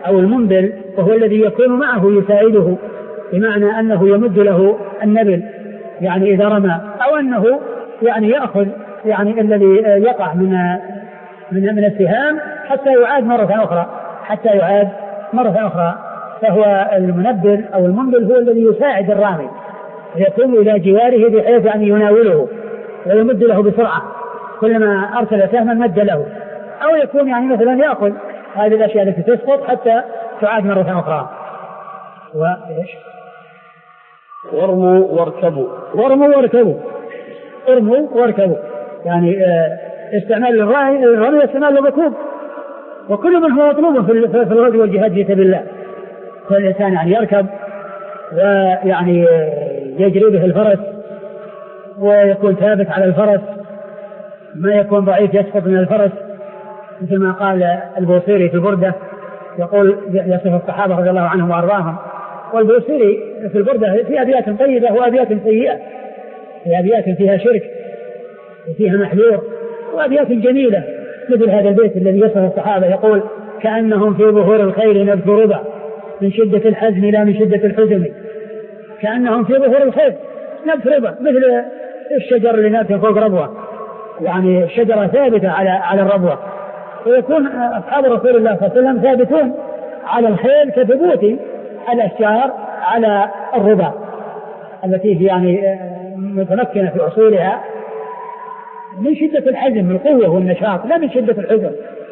أو المنبل وهو الذي يكون معه يساعده، بمعنى أنه يمد له النبل يعني إذا رمى، أو أنه يعني يأخذ يعني الذي يقع من من من السهام حتى يعاد مرة أخرى حتى يعاد مرة أخرى. فهو المنبل أو المنبل هو الذي يساعد الرامي ويكون إلى جواره بحيث أن يناوله ويمد له بسرعة، كلما أرسل سهما مد له، أو يكون يعني مثلا يأخذ هذه الأشياء التي تسقط حتى تعاد مرة أخرى. وإيش؟ وارموا واركبوا. وارموا واركبوا ارموا واركبوا يعني آه استعمال الرمي استعمال الركوب، وكل من هو مطلوب في الغزو والجهاد في سبيل الله. فالإنسان يعني يركب ويعني يجري به الفرس ويكون ثابت على الفرس، ما يكون ضعيف يسقط من الفرس، مثل ما قال البوصيري في البردة، يقول يصف الصحابة رضي الله عنهم وأرضاهم. والبوصيري في البردة في أبيات طيبة وأبيات سيئة، في أبيات فيها شرك وفيها محذور، وأبيات جميلة مثل هذا البيت الذي يصف الصحابة، يقول كأنهم في ظهور الخير نبت ربع من شدة الحزن لا من شدة الحزن. كأنهم في ظهور الخير نبت ربع، مثل الشجر اللي نبت فوق ربوة، يعني شجرة ثابتة على على الربوة. ويكون أصحاب رسول الله صلى الله عليه وسلم ثابتون على الخيل كثبوت الأشجار على الربع التي يعني متمكنة في أصولها من شدة الحزن، من القوة والنشاط لا من شدة الحزن.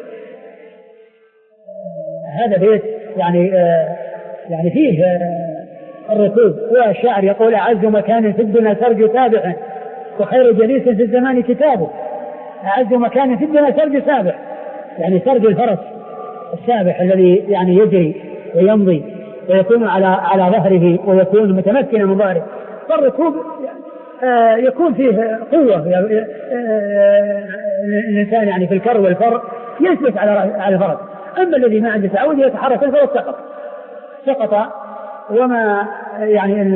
هذا بيت يعني يعني فيه الركوب. والشاعر يقول أعز مكان في الدنيا سرج سابح وخير جليس في الزمان كتابه. أعز مكان في الدنيا سرج سابح يعني سرج الفرس السابح الذي يعني يجري ويمضي ويكون على على ظهره ويكون متمكنا من ظهره. فالركوب يكون فيه قوة، الإنسان يعني في الكر والفر يثبت على على الفرس. أما الذي ما عنده تعود يتحرك الفرس سقط سقط وما يعني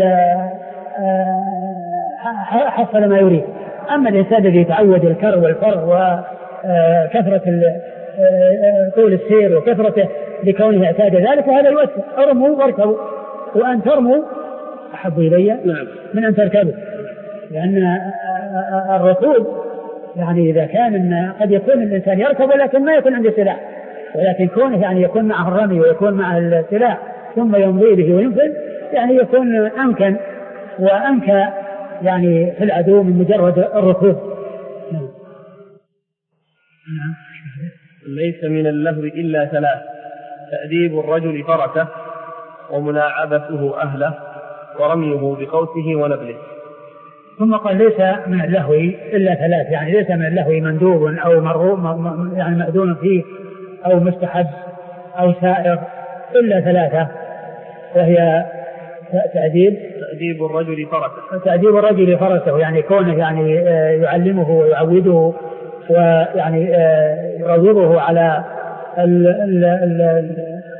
حصل ما يريد. أما الإنسان الذي يتعود الكر والفر وكثرة طول السير وكثرته لكونه اعتاد ذلك هذا يؤثر. ارموا واركبوا، وأن ترموا أحب إلي من أن تركبوا، لأن الركوب يعني إذا كان إن قد يكون الإنسان يركب ولكن ما يكون عنده سلاح، ولكن كونه يعني يكون معه الرمي ويكون معه السلاح ثم يمضي به وينفذ يعني يكون أمكن وأنكى يعني في العدو من مجرد الركوب. ليس من اللهو إلا ثلاث: تأديب الرجل فرسه، وملاعبته أهله، ورميه بقوسه ونبله. ثم قال ليس من اللهو إلا ثلاث، يعني ليس من اللهو مندوب أو مرغوب يعني مأذون فيه أو مستحب أو سائر إلا ثلاثة، وهي تأديب تأديب الرجل فرسه تأديب الرجل فرسه يعني كونه يعني يعلمه ويعوده ويعني يروضه على ال ال ال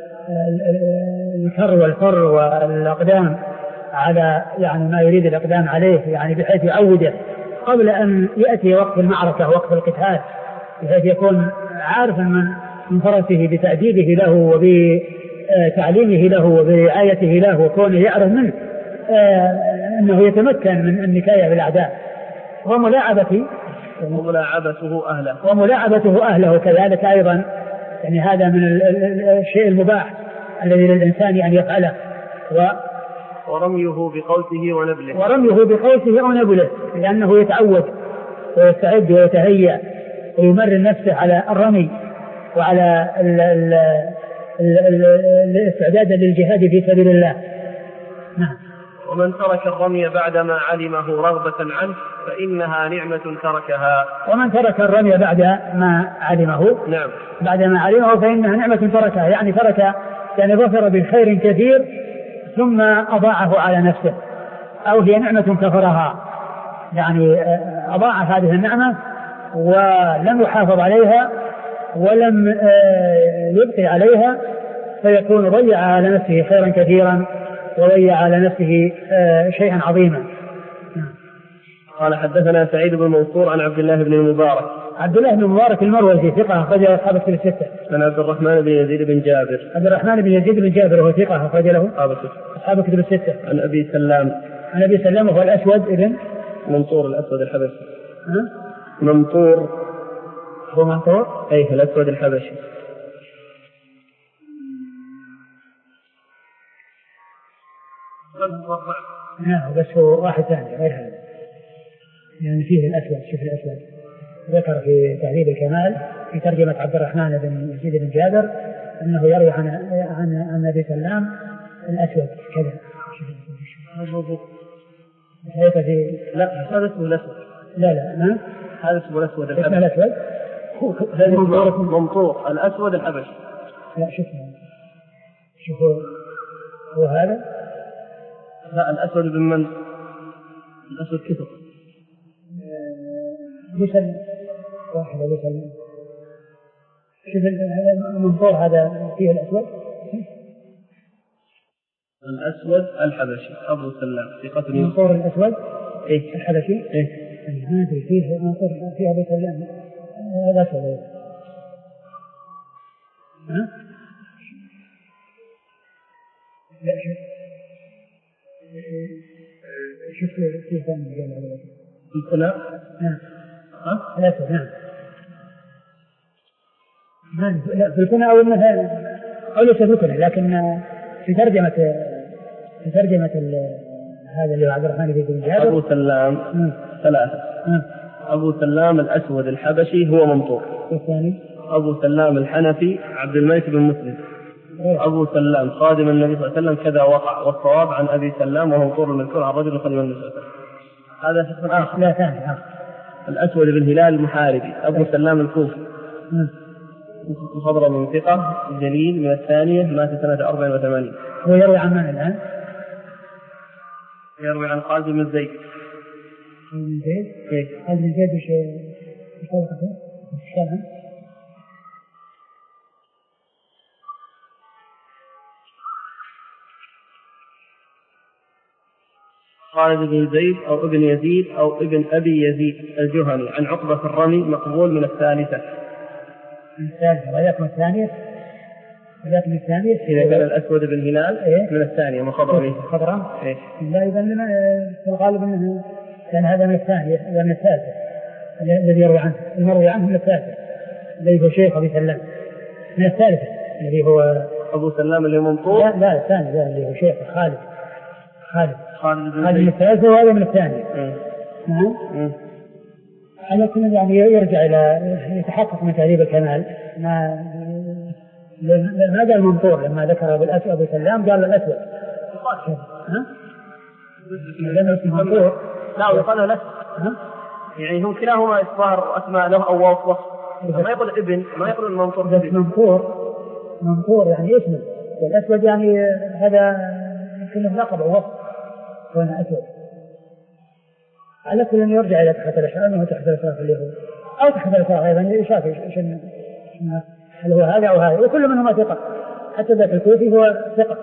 الكر والفر والأقدام على يعني ما يريد الأقدام عليه، يعني بحيث يعوده قبل أن يأتي وقت المعركة وقت القتال، بحيث يكون عارفا من من فرسه بتأديبه له وبتعليمه له وبرعايته له، وكونه يعرف منه أنه يتمكن من النكاية بالأعداء. وملاعبته وملاعبته أهله وملاعبته أهله كذلك أيضا، يعني هذا من الشيء المباح الذي للإنسان أن يفعله. و ورميه بقوسه ونبله ورميه بقوسه ونبله لأنه يتعود ويستعد ويتهيأ ويمرن نفسه على الرمي وعلى ال ال ال ال الاستعداد للجهاد في سبيل الله. نعم. ومن ترك الرمي بعدما علمه رغبة عنه فإنها نعمة تركها. ومن ترك الرمي بعد ما علمه نعم بعد ما علمه فإنها نعمة تركها، يعني ترك يعني ظفر بالخير كثير ثم أضاعه على نفسه، أو هي نعمة كفرها، يعني أضاع هذه النعمة ولم يحافظ عليها ولم يبقي عليها، فيكون ضيع على نفسه خيرا كثيرا وضيع على نفسه شيئا عظيما. قال حدثنا سعيد بن منصور عن عبد الله بن المبارك. عبد الله بن المبارك المروزي ثقة أخرج له أصحاب الكتب الستة. عن عبد الرحمن بن يزيد بن جابر. عبد الرحمن بن يزيد بن جابر وهو ثقة أخرج له أصحاب الكتب الستة. عن أبي سلام. عن أبي سلام وهو الأسود ابن منصور الأسود الحبشي. ها؟ منصور هو منصور؟ أيه الأسود الحبشي. نعم بس هو واحد ثاني غير هذا يعني فيه الأسود. شوف الأسود ذكر في تهذيب الكمال في ترجمة عبد الرحمن بن يزيد بن جابر أنه يروي عن عن عن أبي سلام الأسود كذا. هذا في لا هذا اسمه الأسود. لا لا ما هذا اسمه الأسود الحبشي. اسمه الأسود. هذا منصور الأسود الحبشي. لا شوف شوفوا هو هذا. لا الأسود بن من؟ الأسود كثر. يسلم واحد يسلم. شوف هذا المنصور هذا فيه الأسود. الأسود الحبشي أبو سلام ثقة. منصور الأسود إيه الحبشي. إيه ما أدري فيه منصور فيه أبو سلام هذا أسود. ها؟ لا شوف شوف في ثاني قال أولا الكلام. نعم. ها؟ الأسود نعم. لا في الكنى أو إنها أو ليس في الكنى لكن في ترجمة في ترجمة هذا اللي هو عبد الرحمن بن جابر. أبو سلام ثلاثة. أبو سلام الأسود الحبشي هو منصور. الثاني أبو سلام الحنفي عبد الملك بن مسلم. أبو سلام خادم النبي صلى الله عليه وسلم كذا وقع والصواب عن أبي سلام وهو منصور المذكور عن رجل خادم النبي صلى الله عليه وسلم. هذا شخص آخر. لا ثاني آخر. الأسود بن هلال المحاربي أبو سلام الكوفي مخضرم من ثقة جليل من الثانية مات سنة أربع وثمانين. هو يروي عن من الآن؟ يروي عن خالد بن زيد. خالد بن زيد؟ إيه. خالد بن زيد وش وش طبقته؟ وش كان؟ خالد بن زيد أو ابن يزيد أو ابن أبي يزيد الجهني عن عقبة الرمي مقبول من الثالثة. من الثالثة وياك من الثانية. وياك من الثانية. إذا كان الأسود بن هلال إيه؟ من الثانية مخضرمي. خضرم. إيه. لا يبان في الغالب أنه كان هذا من الثانية هذا من الثالثة الذي يروي عنه المروي عنه من الثالثة الذي هو شيخ أبي سلام من الثالثة الذي هو أبو سلام اللي منصور. لا لا الثاني لا اللي هو شيخ خالد خالد خالد هذا من الثالثة وهذا من الثانية. نعم. على كل يعني يرجع إلى يتحقق من تهذيب الكمال ما ما قال منصور لما ذكر بالأسود أبو سلام قال الأسود. ها؟ لأنه اسمه منصور. لا ويقال له الأسود. ها؟ يعني هم كلاهما إصدار أسماء له أو وصف. ما يقول ابن ما يقول المنصور. بس منصور منصور يعني اسمه والأسود يعني هذا يمكن لقب أو وصف وأنا أسود. على كل يرجع إلى تحت الأشعار وتحت الأشعار اللي هو أو تحت الأشعار أيضا يشاف شن هل هو هذا أو هذا وكل منهما ثقة حتى ذاك الكوفي هو ثقة.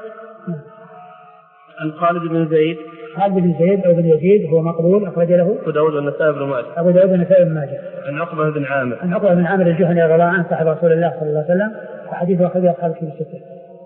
عن خالد بن زيد. خالد بن زيد أو بن يزيد هو مقبول أخرج له أبو داود والنسائي بن ماجه. أبو داود والنسائي بن ماجه. عن عقبة بن عامر. عن عقبة بن عامر الجهني رضي الله عنه صاحب رسول الله صلى الله عليه وسلم وحديثه أخرجه أصحاب الكتب الستة.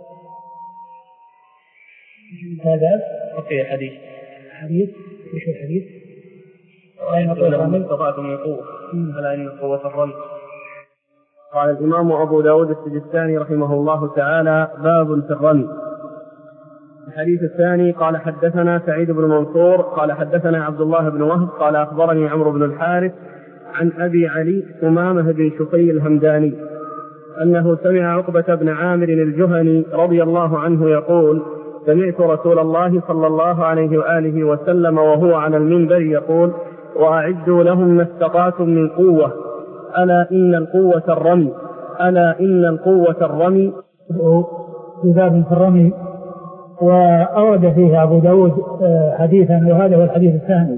هذا أوكي حديث حديث إيش الحديث؟ لهم استطعتم من قوة فلا إن قوة الرمي. قال الإمام أبو داود السجستاني رحمه الله تعالى باب في الرمي. الحديث الثاني قال حدثنا سعيد بن منصور قال حدثنا عبد الله بن وهب قال أخبرني عمرو بن الحارث عن أبي علي ثمامة بن شقي الهمداني أنه سمع عقبة بن عامر الجهني رضي الله عنه يقول سمعت رسول الله صلى الله عليه وآله وسلم وهو على المنبر يقول وأعدوا لهم ما استطعتم من قوة ألا إن القوة الرمي ألا إن القوة الرمي. في باب في الرمي وأورد فيه أبو داود حديثا وهذا هو الحديث الثاني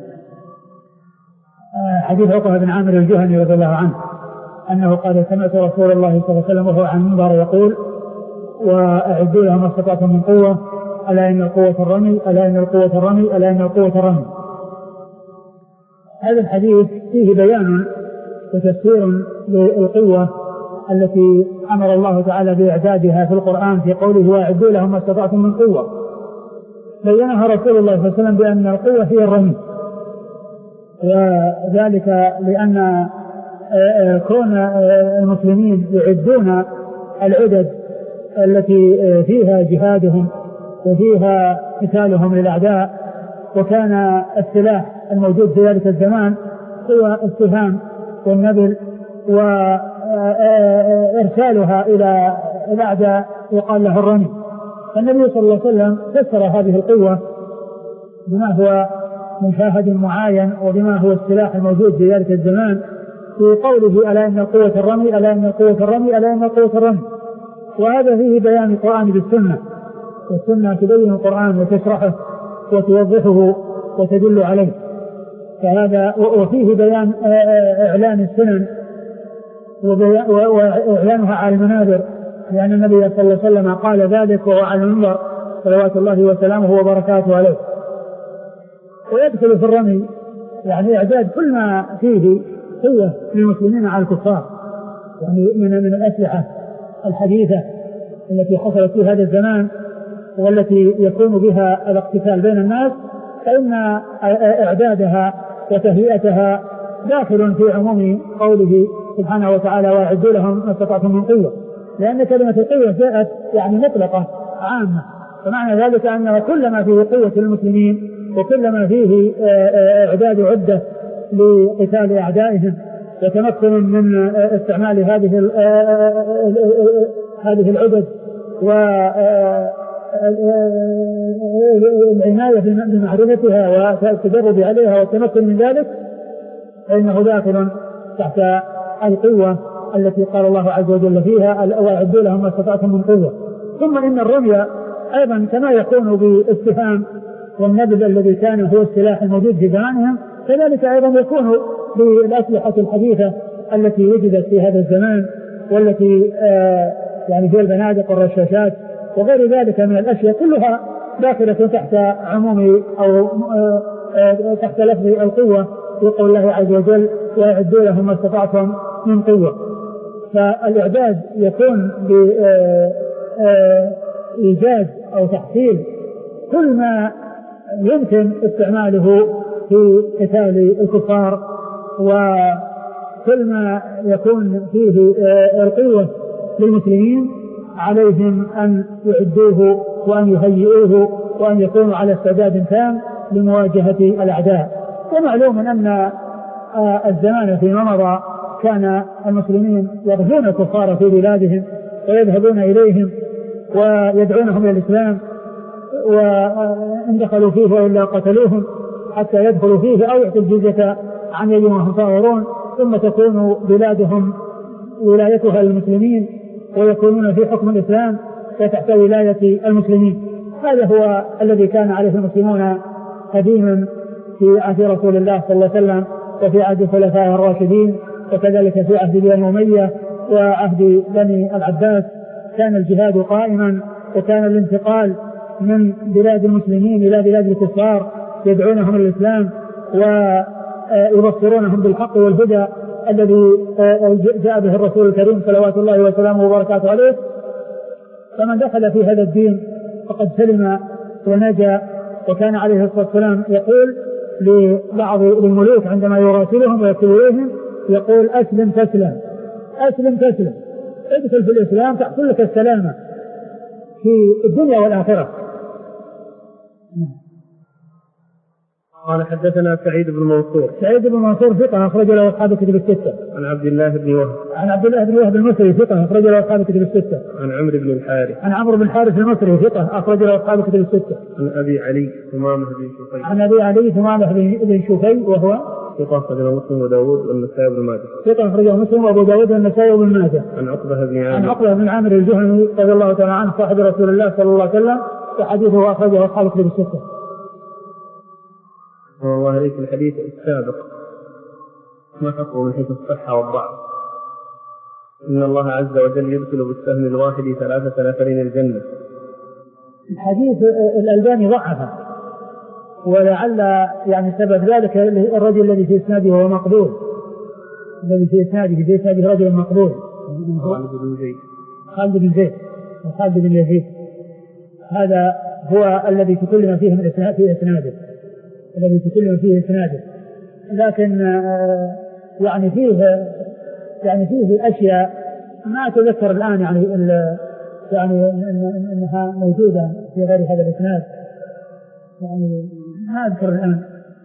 حديث عقبة بن عامر الجهني رضي الله عنه أنه قال سمعت رسول الله صلى الله عليه وسلم وهو على المنبر يقول وأعدوا لهم ما استطعتم من قوة ألا إن القوة الرمي ألا إن القوة الرمي ألا إن القوة الرمي. هذا الحديث فيه بيان وتفسير للقوة التي أمر الله تعالى بإعدادها في القرآن في قوله وأعدوا لهم ما استطعتم من قوة. بينها رسول الله صلى الله عليه وسلم بأن القوة هي الرمي، وذلك لأن كون المسلمين يعدون العدد التي فيها جهادهم وفيها قتالهم للأعداء، وكان السلاح الموجود في ذلك الزمان هو السهام والنبل وإرسالها إلى الأعداء يقال له الرمي. النبي صلى الله عليه وسلم فسر هذه القوة بما هو مشاهد معين وبما هو السلاح الموجود في ذلك الزمان في قوله ألا إن قوة الرمي ألا إن قوة الرمي ألا إن قوة الرمي. وهذا فيه بيان القرآن بالسنة، والسنة تبين القرآن وتشرحه وتوضحه وتدل عليه، فهذا وفيه بيان إعلان السنن وإعلانها على المنابر، لأن النبي صلى الله عليه وسلم قال ذلك وهو على المنبر صلوات الله وسلامه وبركاته عليه. ويدخل في الرمي يعني إعداد كل ما فيه قوة للمسلمين على الكفار، يعني من من الأسلحة الحديثة التي حصلت في هذا الزمان والتي يكون بها الاقتتال بين الناس، فإن إعدادها وتهيئتها داخل في عموم قوله سبحانه وتعالى وأعدوا لهم ما استطعتم من قوة، لأن كلمة القوة جاءت يعني مطلقة عامة، فمعنى ذلك أن كل ما فيه قوة للمسلمين وكل ما فيه إعداد عدة لقتال أعدائهم وتمكن من استعمال هذه هذه العدد والعناية بمعرفتها والتدرب عليها والتمكن من ذلك، فإنه داخل تحت القوة التي قال الله عز وجل فيها وأعدوا لهم ما استطعتم من قوة. ثم إن الرمي أيضا كما يكون بالسهام والنبل الذي كان هو السلاح الموجود في زمانهم، كذلك أيضا يكون بالأسلحة الحديثة التي وجدت في هذا الزمان والتي آه يعني في البنادق والرشاشات وغير ذلك من الأشياء كلها داخلة تحت عموم أو آه آه تحت لفظ القوة في قول الله عز وجل وأعدوا لهم ما استطعتم من قوة. فالإعداد يكون بإيجاد أو تحصيل كل ما يمكن استعماله في قتال الكفار، وكل ما يكون فيه القوة للمسلمين عليهم أن يعدوه وأن يهيئوه وأن يكونوا على استعداد تام لمواجهة الأعداء. ومعلوم أن الزمان فيما مضى كان المسلمين يغزون الكفار في بلادهم ويذهبون إليهم ويدعونهم إلى الإسلام، وإن دخلوا فيه وإلا قتلوهم حتى يدخلوا فيه أو يعطوا الجزية عن يد وهم صاغرون، ثم تكون بلادهم ولايتها للمسلمين ويكونون في حكم الإسلام وتحت ولاية المسلمين. هذا هو الذي كان عليه المسلمون قديما في عهد رسول الله صلى الله عليه وسلم وفي عهد الخلفاء الراشدين، وكذلك في عهد بني أمية وعهد بني العباس كان الجهاد قائما، وكان الانتقال من بلاد المسلمين إلى بلاد الكفار يدعونهم الإسلام ويبصرونهم بالحق والهدى الذي جاء به الرسول الكريم صلوات الله وسلامه وبركاته عليه. فمن دخل في هذا الدين فقد سلم ونجا. وكان عليه الصلاة والسلام يقول لبعض الملوك عندما يراسلهم ويكتب إليهم يقول أسلم تسلم، أسلم تسلم، ادخل في الإسلام تحصل لك السلامة في الدنيا والآخرة. قال حدثنا سعيد بن منصور. سعيد بن منصور ثقة أخرج له أصحاب الكتب الستة. عن عبد الله بن وهب. عن عبد الله بن وهب المصري ثقة أخرج له أصحاب الكتب الستة. عن عمرو بن الحارث. عن عمرو بن الحارث المصري ثقة أخرج له أصحاب الكتب الستة. عن أبي علي ثمامة بن شفي. عن أبي علي ثمامة بن شفي وهو ثقة أخرجه مسلم وداود والنسائي بن ماجه. ثقة أخرجه مسلم وأبو داود والنسائي بن ماجه. عن عقبة بن عامر. عن عقبة بن عامر الجهني رضي الله تعالى عنه صاحب رسول الله صلى الله عليه وسلم، وحديثه أخرجه أصحاب الكتب الستة. الله عليك الحديث السابق ما حكمه من حيث الصحة والضعف؟ إن الله عز وجل يدخل بالسهم الواحد ثلاثة نفرين الجنة. الحديث الألباني ضعفه ولعل يعني سبب ذلك الرجل الذي في إسناده هو مقبول، الذي في إسناده في إسناده رجل مقبول خالد بن زيد خالد بن زيد وخالد بن يزيد، هذا هو الذي تكلم فيه من إسناده في إسناده الذي تكلم فيه إسناده لكن يعني فيه يعني فيه أشياء ما أتذكر الآن يعني يعني أنها موجودة في غير هذا الإسناد، يعني ما أذكر الآن.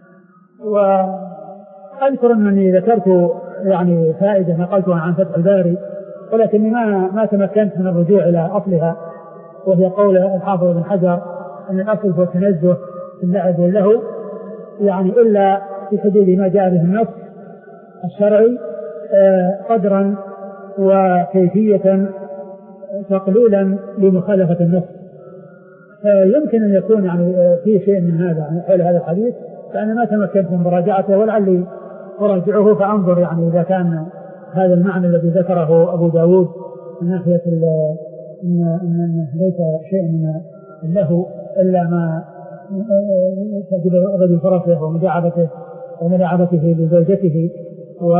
وأذكر أنني ذكرت يعني فائدة نقلتها عن فتح الباري، ولكني ما ما تمكنت من الرجوع إلى أصلها، وهي قول الحافظ بن حجر أن الأصل هو التنزه في اللعب واللهو، يعني إلا في حدود ما جاء به النص الشرعي قدرا وكيفية تقليلا لمخالفة النص. فيمكن أن يكون يعني في شيء من هذا يعني حول هذا الحديث، لأن ما تمكنت من مراجعته، ولعلي أراجعه فأنظر يعني إذا كان هذا المعنى الذي ذكره أبو داود من ناحية أن ليس شيء من اللهو إلا ما تجد رجل فرسه ومداعبته ومداعبته لزوجته و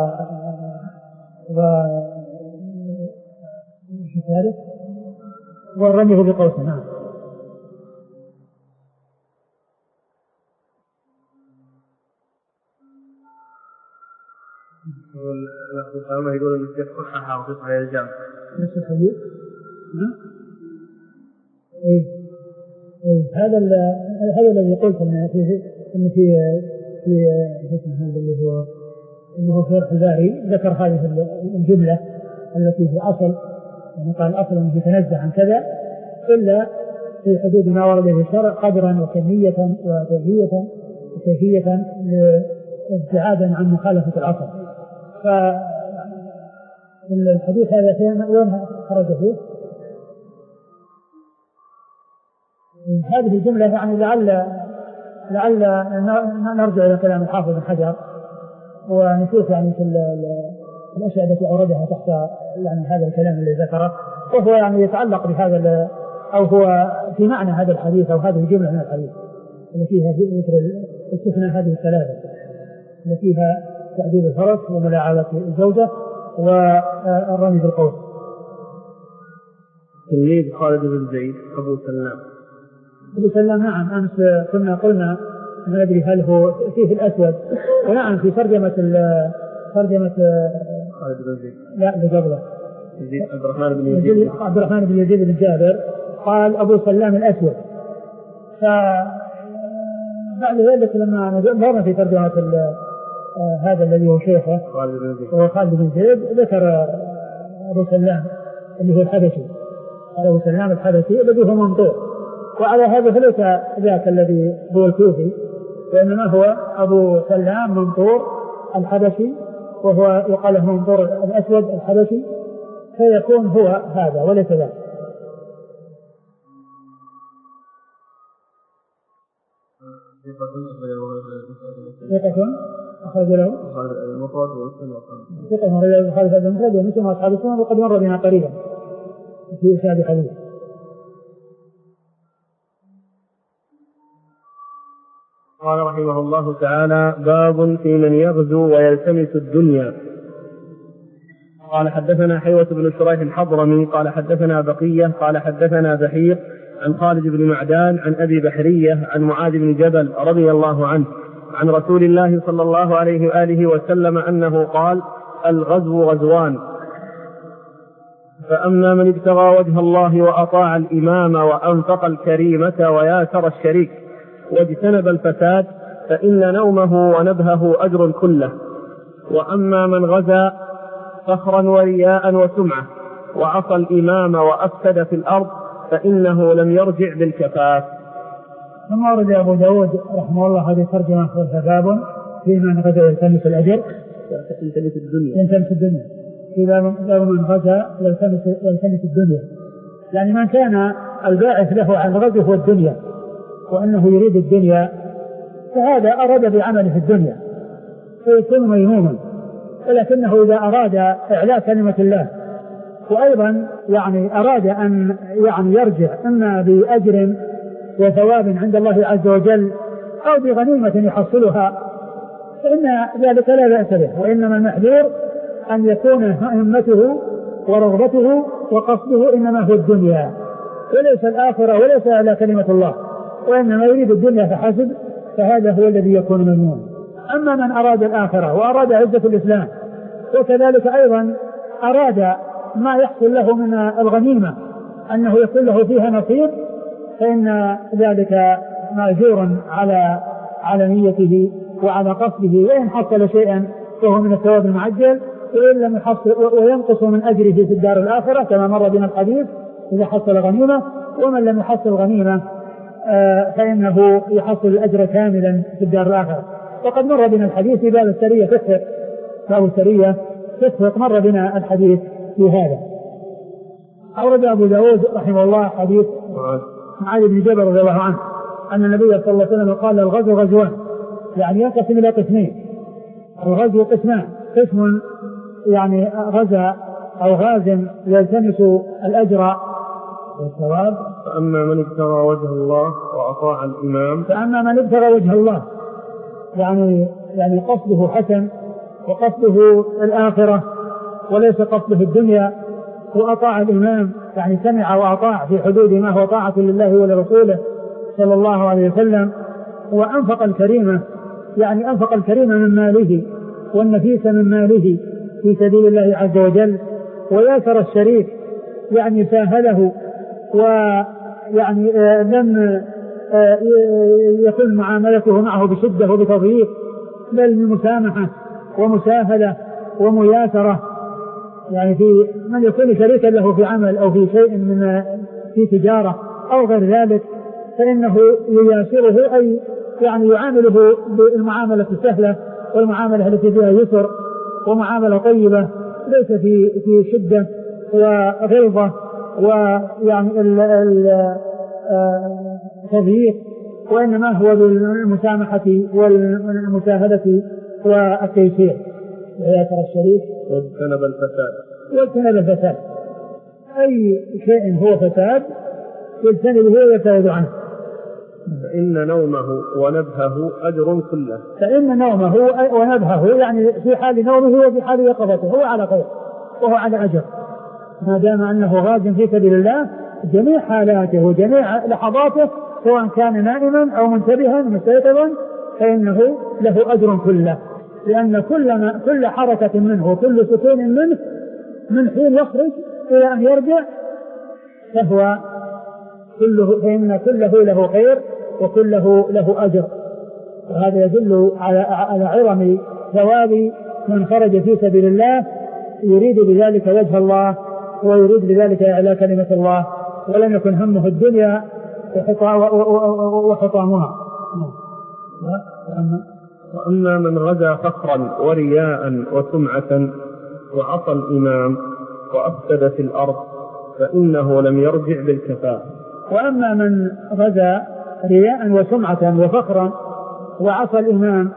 و ورميه بقوسه. نعم. والأخوة يقول أن الشيخ صححها وصحح الجامع نفس الحديث. نعم. إيه إيه هذا هذا الذي قلت إن في إن في في هذا اللي هو اللي هو شرح الباري ذكر هذه الجملة التي في أصل، يعني قال أصل أنه يتنزه عن كذا إلا في حدود ما ورد به الشرع قدرا وكمية وكيفية وكيفية ابتعادا عن مخالفة الأصل. فالحديث هذا يوم خرج فيه هذه الجملة، يعني لعل لعل نرجع إلى كلام الحافظ بن حجر ونشوف يعني في الأشياء التي أوردها تحت يعني هذا الكلام الذي ذكره، وهو يعني يتعلق بهذا أو هو في معنى هذا الحديث أو هذه الجملة من الحديث التي فيها ذكر استثناء هذه الثلاثة التي فيها تأديب الفرس وملاعبة الزوجة والرمي بالقوس. تلميذ خالد بن زيد أبو سلام. أبو سلام نعم، أمس كنا قلنا ما أدري هل هو فيه الأسود، ونعم في ترجمة ترجمة خالد بن زيد لا بقبله عبد الرحمن بن يزيد عبد الرحمن بن يزيد بن جابر قال أبو سلام الأسود. فبعد ذلك لما نظرنا في ترجمة هذا الذي هو شيخه هو خالد بن زيد ذكر أبو سلام اللي هو الحبشي، أبو سلام الحبشي الذي هو منطور، وعلى هذا فليس ذاك الذي هو الكوفي، وإنما هو أبو سلام منطور الحبشي، وهو يقال له منطور الأسود الحبشي، فيكون هو هذا وليس ذاك. ثقة أخرج له المفرد والسنة ثقة أخرج له البخاري في المفرد ومسلم وأصحاب السنن، وقد مر بنا قريبا في إسناد حديث. قال رحمه الله تعالى: باب في من يغزو ويلتمس الدنيا. قال حدثنا حيوة بن شريح الحضرمي قال حدثنا بقية قال حدثنا بحير عن خالد بن معدان عن أبي بحرية عن معاذ بن جبل رضي الله عنه عن رسول الله صلى الله عليه وآله وسلم أنه قال: الغزو غزوان، فأما من ابتغى وجه الله وأطاع الإمام وأنفق الكريمة وياسر الشريك واجتنب الفساد فإن نومه ونبهه أجر كله، وأما من غزا فخرا ورياء وسمعة وعصى الإمام وأفسد في الأرض فإنه لم يرجع بالكفاف. ثم ورد أبو داود رحمه الله هذه ترجمة باب في من غزا يلتمس الأجر يلتمس الدنيا يلتمس الدنيا في باب من غزا يلتمس يلتمس الدنيا، يعني من كان الباعث له عن الغزو هو الدنيا وأنه يريد الدنيا، فهذا أراد بعمله في الدنيا فيكون ميموما، ولكنه إذا أراد إعلاء كلمة الله وأيضا يعني أراد أن يعني يرجع إما بأجر وثواب عند الله عز وجل أو بغنيمة يحصلها فإن ذلك لا بأس به، وإنما المحذور أن يكون همته ورغبته وقصده إنما هو الدنيا وليس الآخرة وليس على كلمة الله، وإنما يريد الدنيا فحسب، فهذا هو الذي يكون ممنوع. أما من أراد الآخرة وأراد عزة الإسلام وكذلك أيضا أراد ما يحصل له من الغنيمة أنه يكون له فيها نصيب، فإن ذلك مأجور على على نيته وعلى قصده، وإن حصل شيئا فهو من الثواب المعجل، وإن لم يحصل وينقص من أجره في الدار الآخرة كما مر بنا الحديث إذا حصل غنيمة، ومن لم يحصل غنيمة فإنه يحصل الأجر كاملا في الدار الآخرة. وقد مر بنا الحديث في باب السرية تفرق باب السرية تفرق مر بنا الحديث في هذا. أورد أبو داود رحمه الله حديث معاذ بن جبل رضي الله عنه أن النبي صلى الله عليه وسلم قال الغزو غزوان، يعني ينقسم إلى قسمين. الغزو قسمان، قسم يعني غزا أو غاز يلتمس الأجر والثواب، فأما من ابتغى وجه الله وأطاع الإمام فأما من ابتغى وجه الله يعني يعني قصده حسن وقصده الآخرة وليس قصده الدنيا، وأطاع الإمام يعني سمع وأطاع في حدود ما هو طاعة لله ولرسوله صلى الله عليه وسلم، وأنفق الكريمة يعني أنفق الكريمة من ماله والنفيس من ماله في سبيل الله عز وجل، وياسر الشريك يعني ساهله ويعني آه لم آه يكون معاملته معه بشدة وبتضييق، بل بمسامحة ومساهلة ومياسرة، يعني في من يكون شريكا له في عمل أو في شيء من في تجارة أو غير ذلك فإنه يياسره أي يعني يعامله بالمعاملة السهلة والمعاملة التي فيها يسر ومعاملة طيبة ليس في في شدة وغلظة ويعني التضييق، وإنما هو بالمسامحة والمساهدة والتيسير وياسر الشريك واجتنب الفساد واجتنب الفساد أي شيء هو فساد يجتنبه ويبتعد عنه. فإن نومه ونبهه أجر كله، فإن نومه ونبهه يعني في حال نومه وفي حال يقظته هو على خير وهو على أجر، ما دام أنه غاز في سبيل الله جميع حالاته وجميع لحظاته سواء كان نائما أو منتبها مستيقظا فإنه له أجر كله، لأن كل, ما كل حركة منه وكل سكون منه من حين يخرج إلى أن يرجع فهو كله فإن كله له خير وكله له أجر، وهذا يدل على على عظم ثواب من خرج في سبيل الله يريد بذلك وجه الله ويريد بذلك إعلاء كلمة الله، ولم يكن همه الدنيا وحطامها. وأما من غزا فخرا ورياء وسمعة وعصى الإمام وأفسد في الأرض فإنه لم يرجع بالكفاءة. وأما من غزا رياء وسمعة وفخرا وعصى الإمام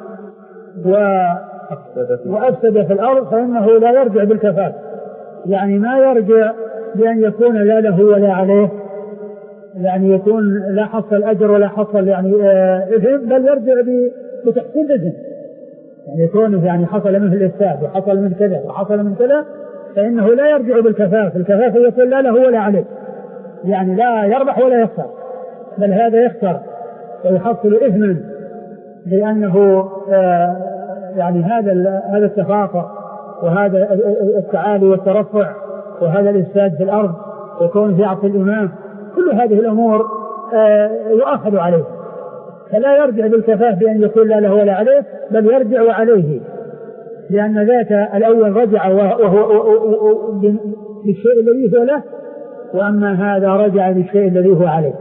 وأفسد في الأرض فإنه لا يرجع بالكفاءة، يعني ما يرجع بأن يكون لا له ولا عليه، يعني يكون لا حصل أجر ولا حصل يعني إثم، بل يرجع بتحسين الإثم، يعني يكون يعني حصل منه الإفساد وحصل من كذا وحصل من كذا فإنه لا يرجع بالكفاف. الكفاف يكون لا له ولا عليه، يعني لا يربح ولا يخسر، بل هذا يخسر ويحصل إثما لأنه آه يعني هذا هذا التفاخر وهذا التعالي والترفع وهذا الإفساد في الأرض وكون في عصر الإمام، كل هذه الأمور آه يؤخذ عليه، فلا يرجع بالكفاف بأن يكون لا له ولا عليه، بل يرجع وعليه، لأن ذاك الأول رجع وهو بالشيء الذي هو له، وأما هذا رجع بالشيء الذي هو عليه.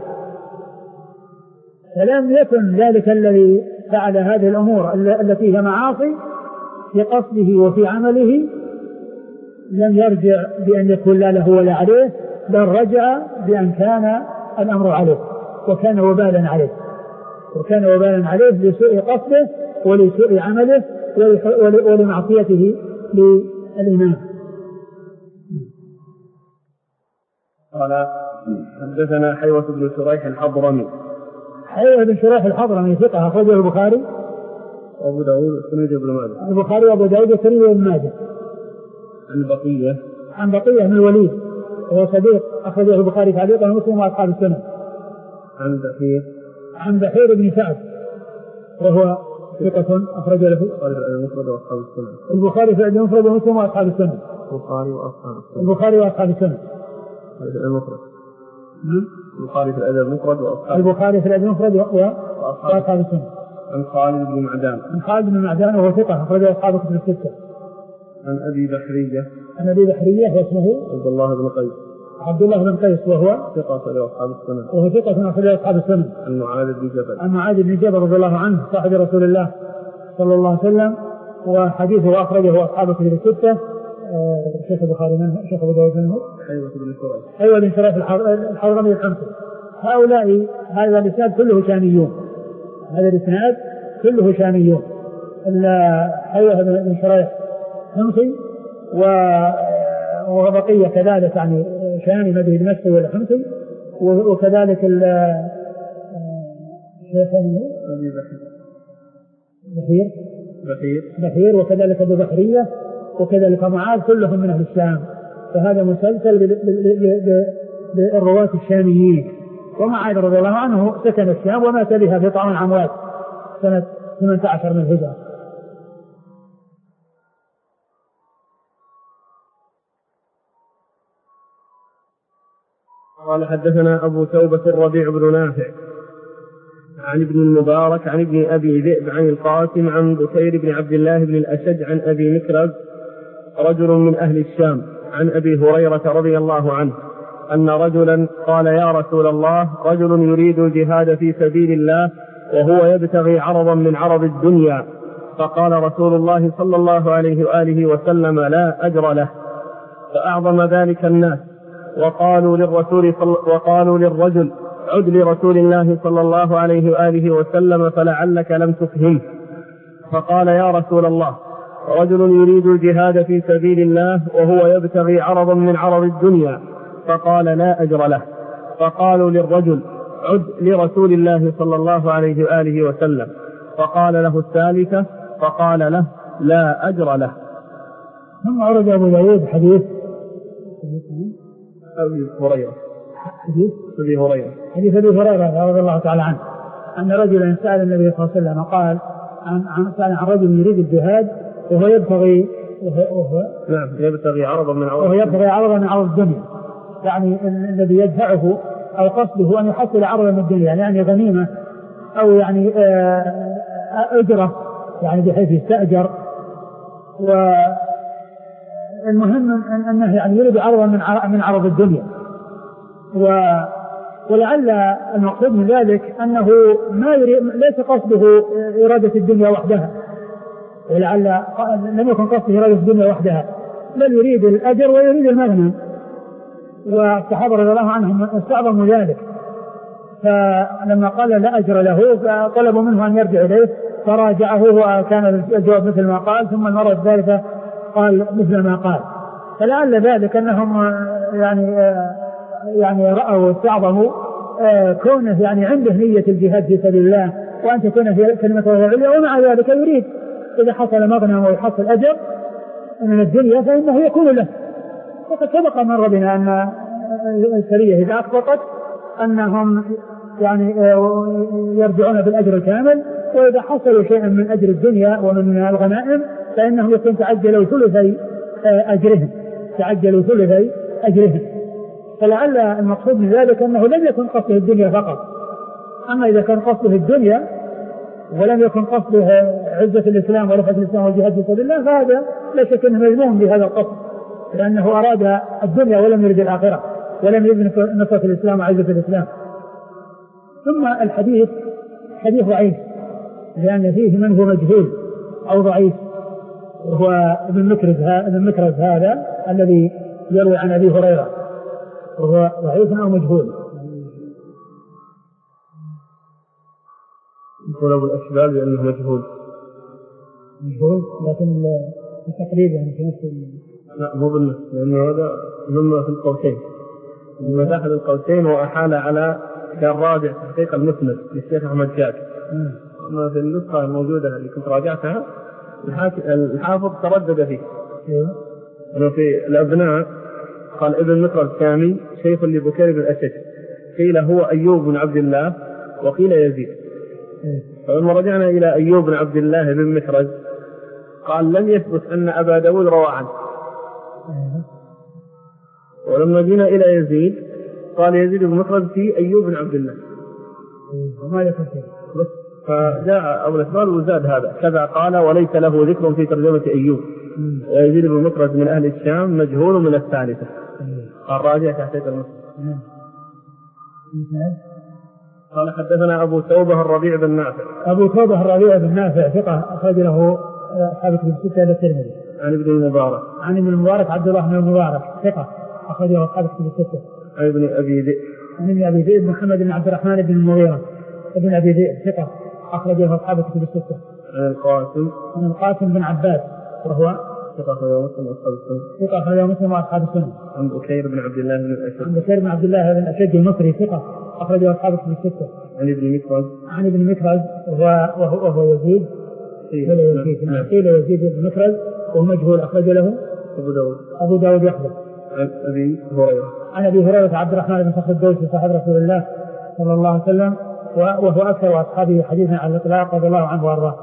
فلم يكن ذلك الذي فعل هذه الأمور التي هي معاصي في قصده وفي عمله لم يرجع بأن يكون لا له ولا عليه، بل رجع بأن كان الأمر عليه وكان وبالا عليه وكان وبالا عليه لسوء قصده ولسوء عمله ولمعصيته للإمام. قال حدثنا حيوة بن شريح الحضرمي حيوة بن شريح الحضرمي ثقة أخرجه البخاري وأبو داود والترمذي وابن ماجه. البخاري وأبو داود والترمذي وابن ماجه. عن بقية عن بقية بن الوليد وهو صديق أخرجه البخاري تعليقا ومسلم وأصحاب السنن. عن بحير عن بحير بن سعد وهو ثقة أخرج له المفرد وأصحاب السنن. البخاري في المفرد ومسلم وأصحاب السنن. البخاري وأصحاب السنن. البخاري وأصحاب السنن. المفرد. البخاري في الأدب المفرد وأصحاب. البخاري في الأدب المفرد وأصحاب السنن. عن خالد بن معدان. عن خالد بن معدان وهو ثقة أخرج أصحاب الكتب الستة. عن أبي بحرية. عن أبي بحرية واسمه عبد الله بن قيس. عبد الله بن قيس وهو ثقة أخرج أصحاب السنن. وهو ثقة أخرج أصحاب السنن. عن معاذ بن جبل. عن معاذ بن جبل رضي الله عنه صاحب رسول الله صلى الله عليه وسلم وحديثه أخرجه أصحاب الكتب الستة. الشيخ البخاري منه الشيخ أبو داود منه حيوة بن شريح. حيوة بن شريح الحضرمي الحمصي. هؤلاء هذا الإسناد كله شاميون. هذا الإسناد كله شاميون إلا حيوة بن شريح حمصي وبقية كذلك يعني شامي مدري دمشقي ولا حمصي وكذلك ال بحير بحير بحير وكذلك أبو بحرية وكذلك معاذ كلهم من أهل الشام. فهذا مسلسل بالرواة الشاميين. ومعاذ رضي الله عنه سكن الشام ومات بها في طعام عمواس سنة ثمانية عشر من الهجرة. قال حدثنا أبو توبة الربيع بن نافع عن ابن المبارك عن ابن أبي ذئب عن القاسم عن بكير بن عبد الله بن الأشج عن أبي مكرز رجل من أهل الشام عن أبي هريرة رضي الله عنه أن رجلا قال يا رسول الله رجل يريد الجهاد في سبيل الله وهو يبتغي عرضا من عرض الدنيا فقال رسول الله صلى الله عليه وآله وسلم لا أجر له. فأعظم ذلك الناس وقالوا للرسول وقالوا للرجل عد لرسول الله صلى الله عليه وآله وسلم فلعلك لم تفهم. فقال يا رسول الله رجل يريد الجهاد في سبيل الله وهو يبتغي عرضا من عرض الدنيا فقال لا أجر له. فقالوا للرجل عد لرسول الله صلى الله عليه وآله وسلم فقال له الثالثة فقال له لا أجر له. ثم أورد أبو داود حديث أبي هريرة حديث أبي هريرة حديث أبي هريرة رضي الله تعالى عنه أن رجلا سأل النبي صلى الله عليه وسلم قال عن عن سأل عن رجل يريد الجهاد وهو يبتغي وهو, وهو نعم يبتغي عرضا من عرض وهو يبتغي عرضا من عرض الدنيا يعني الذي يدفعه أو قصده أن يحصل عرضا من الدنيا يعني غنيمة أو يعني أجرة يعني بحيث يستأجر. والمهم أنه يعني يريد عرضا من عرض الدنيا ولعل المقصود من ذلك أنه ما يريد ليس قصده إرادة الدنيا وحدها ولعل لم يكن قصده إرادة الدنيا وحدها بل يريد الأجر ويريد المغنم. والصحابة رضي الله عنهم استعظموا ذلك فلما قال لا أجر له طلبوا منه أن يرجع إليه فراجعه وكان الجواب مثل ما قال ثم المرة الثالثة قال مثل ما قال. فلعل ذلك أنهم يعني يعني رأوا واستعظموا كونه يعني عنده نية الجهاد في سبيل الله وأن تكون في كلمة الله العليا ومع ذلك يريد إذا حصل مغنم ويحصل أجر من الدنيا فإنه يكون له. وقد سبق مر بنا أن السرية إذا أخبطت أنهم يعني يرجعون بالأجر الكامل وإذا حصلوا شيئا من أجر الدنيا ومن الغنائم فإنهم يكون تعجلوا ثلثي أجرهم تعجلوا ثلثي أجرهم. فلعل المقصود من ذلك أنه لم يكن قصده الدنيا فقط. أما إذا كان قصده الدنيا ولم يكن قصده عزة الإسلام ورفعة الإسلام والجهاد في سبيل الله فهذا لا شك أنه مذموم بهذا القصد لأنه أراد الدنيا ولم يريد الآخرة ولم يريد نصرة الإسلام وعزة الإسلام. ثم الحديث حديث ضعيف لأن فيه من هو مجهول أو ضعيف وهو ابن مكرز ابن مكرز هذا الذي يروي عن أبي هريرة وهو ضعيف أو مجهول. يقول أبو الأشبال لأنه مجهول مجهول لكن التقريب يعني في نفس لا مو بالنسبة لأنه هذا ضمن في القوسين من أحد القوسين وأحال على كان راجع تحقيق المسند للشيخ أحمد شاكر. أما في النسخة الموجودة اللي كنت راجعتها الحافظ تردد فيه. أنه في الأبناء قال ابن مكرز الثاني شيخ لبكير بن الأشج، قيل هو أيوب بن عبد الله وقيل يزيد. فلما رجعنا إلى أيوب بن عبد الله بن مكرز قال لم يثبت أن أبا داود روى عنه. ولما جينا إلى يزيد قال يزيد بن مكرز في أيوب بن عبد الله وما يفهم. فجاء أبو الأسبال وزاد هذا كذا قال وليس له ذكر في ترجمة أيوب. ويزيد بن مكرز من أهل الشام مجهول من الثالثة. قال راجع تحقيق المسلم. قال حدثنا أبو توبة الربيع بن نافع. أبو توبة الربيع بن نافع ثقة أخرج له أصحاب الكتب الستة إلا الترمذي. عن ابن المبارك. عن ابن المبارك عبد الله بن المبارك ثقة أخرج له أصحاب الكتب الستة. عن ابن أبي ذئب. عن ابن أبي ذئب محمد بن عبد الرحمن بن المغيرة ابن أبي ذئب ثقة أخرج له أصحاب الكتب الستة. عن القاسم. عن القاسم بن عباس وهو ثقة أخرج له مسلم وأصحاب السنة. ثقة أخرج له مسلم وأصحاب السنة. عن بكير بن عبد الله بن الأشج. عن بكير بن عبد الله بن الأشج المصري ثقة أخرج له أصحاب الكتب الستة. عن ابن مكرز. عن ابن مكرز وهو, وهو يزيد. قيل يزيد. قيل يزيد بن مكرز وهو مجهول أخرج له أبو داود. أبو داود يحدث. عن أبي هريرة. عن أبي هريرة عبد الرحمن بن صخر الدوسي صاحب رسول الله صلى الله عليه وسلم وهو أكثر أصحابه حديثا على الإطلاق رضي الله عنه وأرضاه.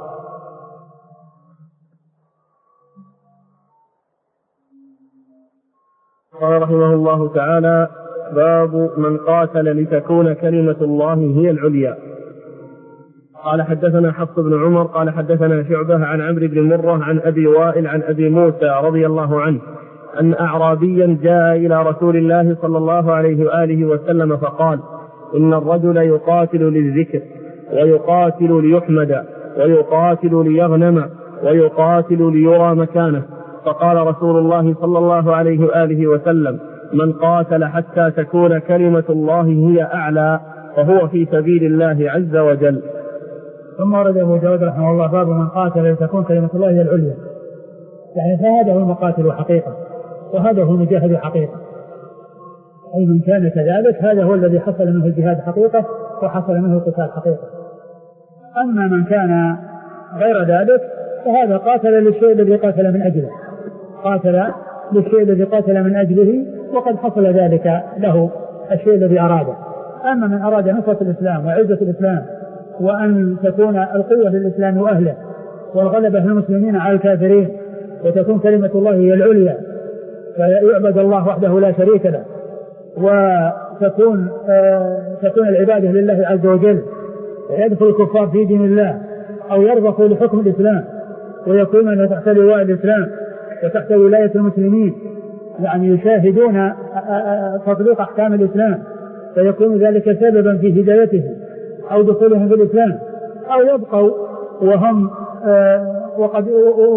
قال رحمه الله تعالى باب من قاتل لتكون كلمة الله هي العليا. قال حدثنا حفص بن عمر قال حدثنا شعبة عن عمرو بن مرة عن أبي وائل عن أبي موسى رضي الله عنه أن أعرابيا جاء إلى رسول الله صلى الله عليه وآله وسلم فقال إن الرجل يقاتل للذكر ويقاتل ليحمد ويقاتل ليغنم ويقاتل ليرى مكانه. فقال رسول الله صلى الله عليه وآله وسلم من قاتل حتى تكون كلمة الله هي أعلى فهو في سبيل الله عز وجل. ثم ورد أبو داود رحمه الله باب من قاتل لتكون كلمة الله هي العليا، يعني فهذا هو المقاتل حقيقة وهذا هو المجاهد حقيقة. أي من كان كذلك هذا هو الذي حصل منه الجهاد حقيقة وحصل منه القتال حقيقة. أما من كان غير ذلك فهذا قاتل للشيء الذي قاتل من أجله، قاتل للشيء الذي قاتل من أجله وقد حصل ذلك له الشيء الذي أراده. أما من أراد نصرة الإسلام وعزة الإسلام وأن تكون القوة للإسلام وأهله والغلبة للمسلمين على الكافرين وتكون كلمة الله هي العليا فيعبد الله وحده لا شريك له وتكون آه تكون العبادة لله عز وجل ويدخل الكفار في دين الله أو يرضخوا لحكم الإسلام ويكونون تحت لواء الإسلام وتحت ولاية المسلمين، يعني يشاهدون تطبيق أحكام الإسلام فيكون ذلك سببا في هدايتهم أو دخولهم في الإسلام أو يبقوا وهم آه وقد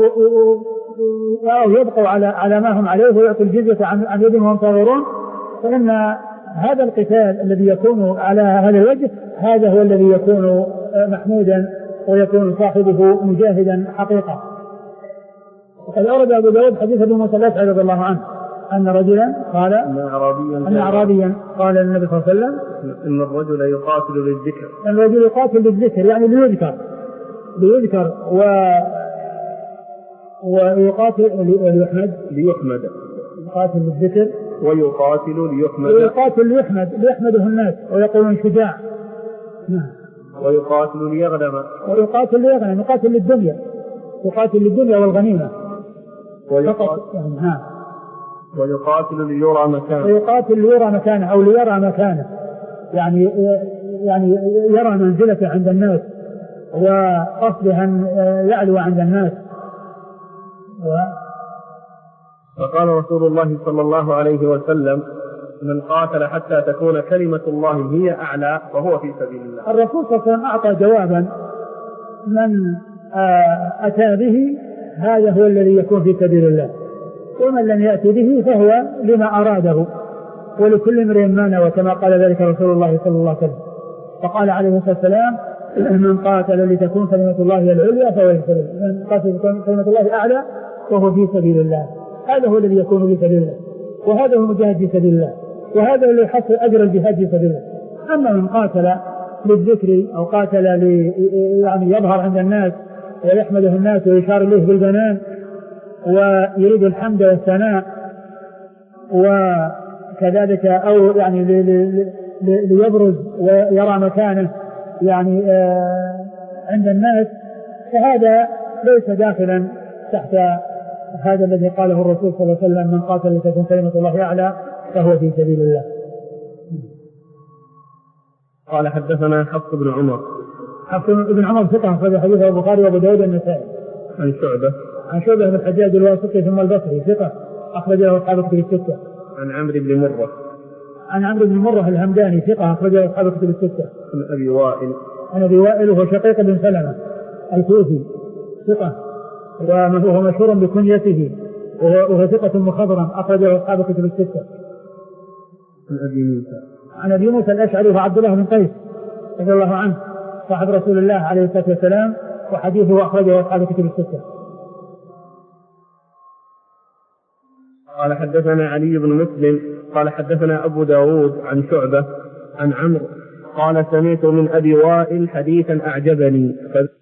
أو يبقوا على على ما هم عليه ويعطوا الجزية عن عن يدهم وهم صاغرون، فإن هذا القتال الذي يكون على هذا الوجه هذا هو الذي يكون محمودا ويكون صاحبه مجاهدا حقيقة. وقد أورد أبو داود حديث ابن موسى الأشعري رضي الله عنه أن رجلا قال أن أعرابيا قال للنبي صلى الله عليه وسلم إن الرجل يقاتل للذكر، أن الرجل يقاتل للذكر يعني ليذكر ليذكر و ويقاتل وليحمد ليحمد يقاتل للذكر ويقاتل ليحمد ويقاتل ليحمد ليحمده الناس ويقولون شجاع. نعم. ويقاتل ليغنم ويقاتل ليغنم يقاتل للدنيا يقاتل للدنيا والغنيمة ويقاتل يعني ها ويقاتل ليرى مكانه ويقاتل ليرى مكانه أو ليرى مكانه يعني يعني يرى منزلته عند الناس وقصده أن يعلو عند الناس. و... فقال رسول الله صلى الله عليه وسلم من قاتل حتى تكون كلمة الله هي أعلى وهو في سبيل الله. الرسول صلى الله عليه وسلم أعطى جوابا من أتى به هذا هو الذي يكون في سبيل الله ومن لم يأتي به فهو لما أراده ولكل امرئ ما نوى كما قال ذلك رسول الله صلى الله عليه وسلم. فقال عليه الصلاة والسلام من قاتل لتكون كلمة الله هي العليا فهو في سبيل الله، من قاتل لتكون كلمة الله أعلى وهو في سبيل الله. هذا هو الذي يكون في سبيل الله وهذا هو المجاهد في سبيل الله وهذا الذي يحصل أجر الجهاد في سبيل الله. أما من قاتل للذكر أو قاتل لي يعني يظهر عند الناس ويحمده الناس ويشار إليه بالبنان ويريد الحمد والثناء وكذلك أو يعني ليبرز ويرى مكانه يعني عند الناس، فهذا ليس داخلا تحت هذا الذي قاله الرسول صلى الله عليه وسلم: من قاتل لتكون كلمة الله أعلى فهو في سبيل الله. قال حدثنا حفص بن عمر. حفص بن عمر ثقة أخرج حديثه البخاري وأبو داود والنسائي. عن شعبة. عن شعبة بن الحجاج الواسطي ثم البصري ثقة أخرج له أصحاب الكتب الستة. عن عمرو بن مرة. عن عمرو بن مرة الهمداني ثقة أخرج له أصحاب الكتب الستة. عن أبي وائل. عن أبي وائل وهو شقيق بن سلمة الكوفي ثقة وهو مشهور بكنيته وهو ثقة مخضرم أخرج له أصحاب الكتب الستة. عن أبي موسى. عن أبي موسى الأشعري وعبد الله بن قيس رضي الله عنه صاحب رسول الله عليه الصلاة والسلام وحديثه أخرجه أصحاب الكتب الستة. قال حدثنا علي بن مسلم قال حدثنا أبو داود عن شعبة عن عمرو قال سمعت من أبي وائل حديثا أعجبني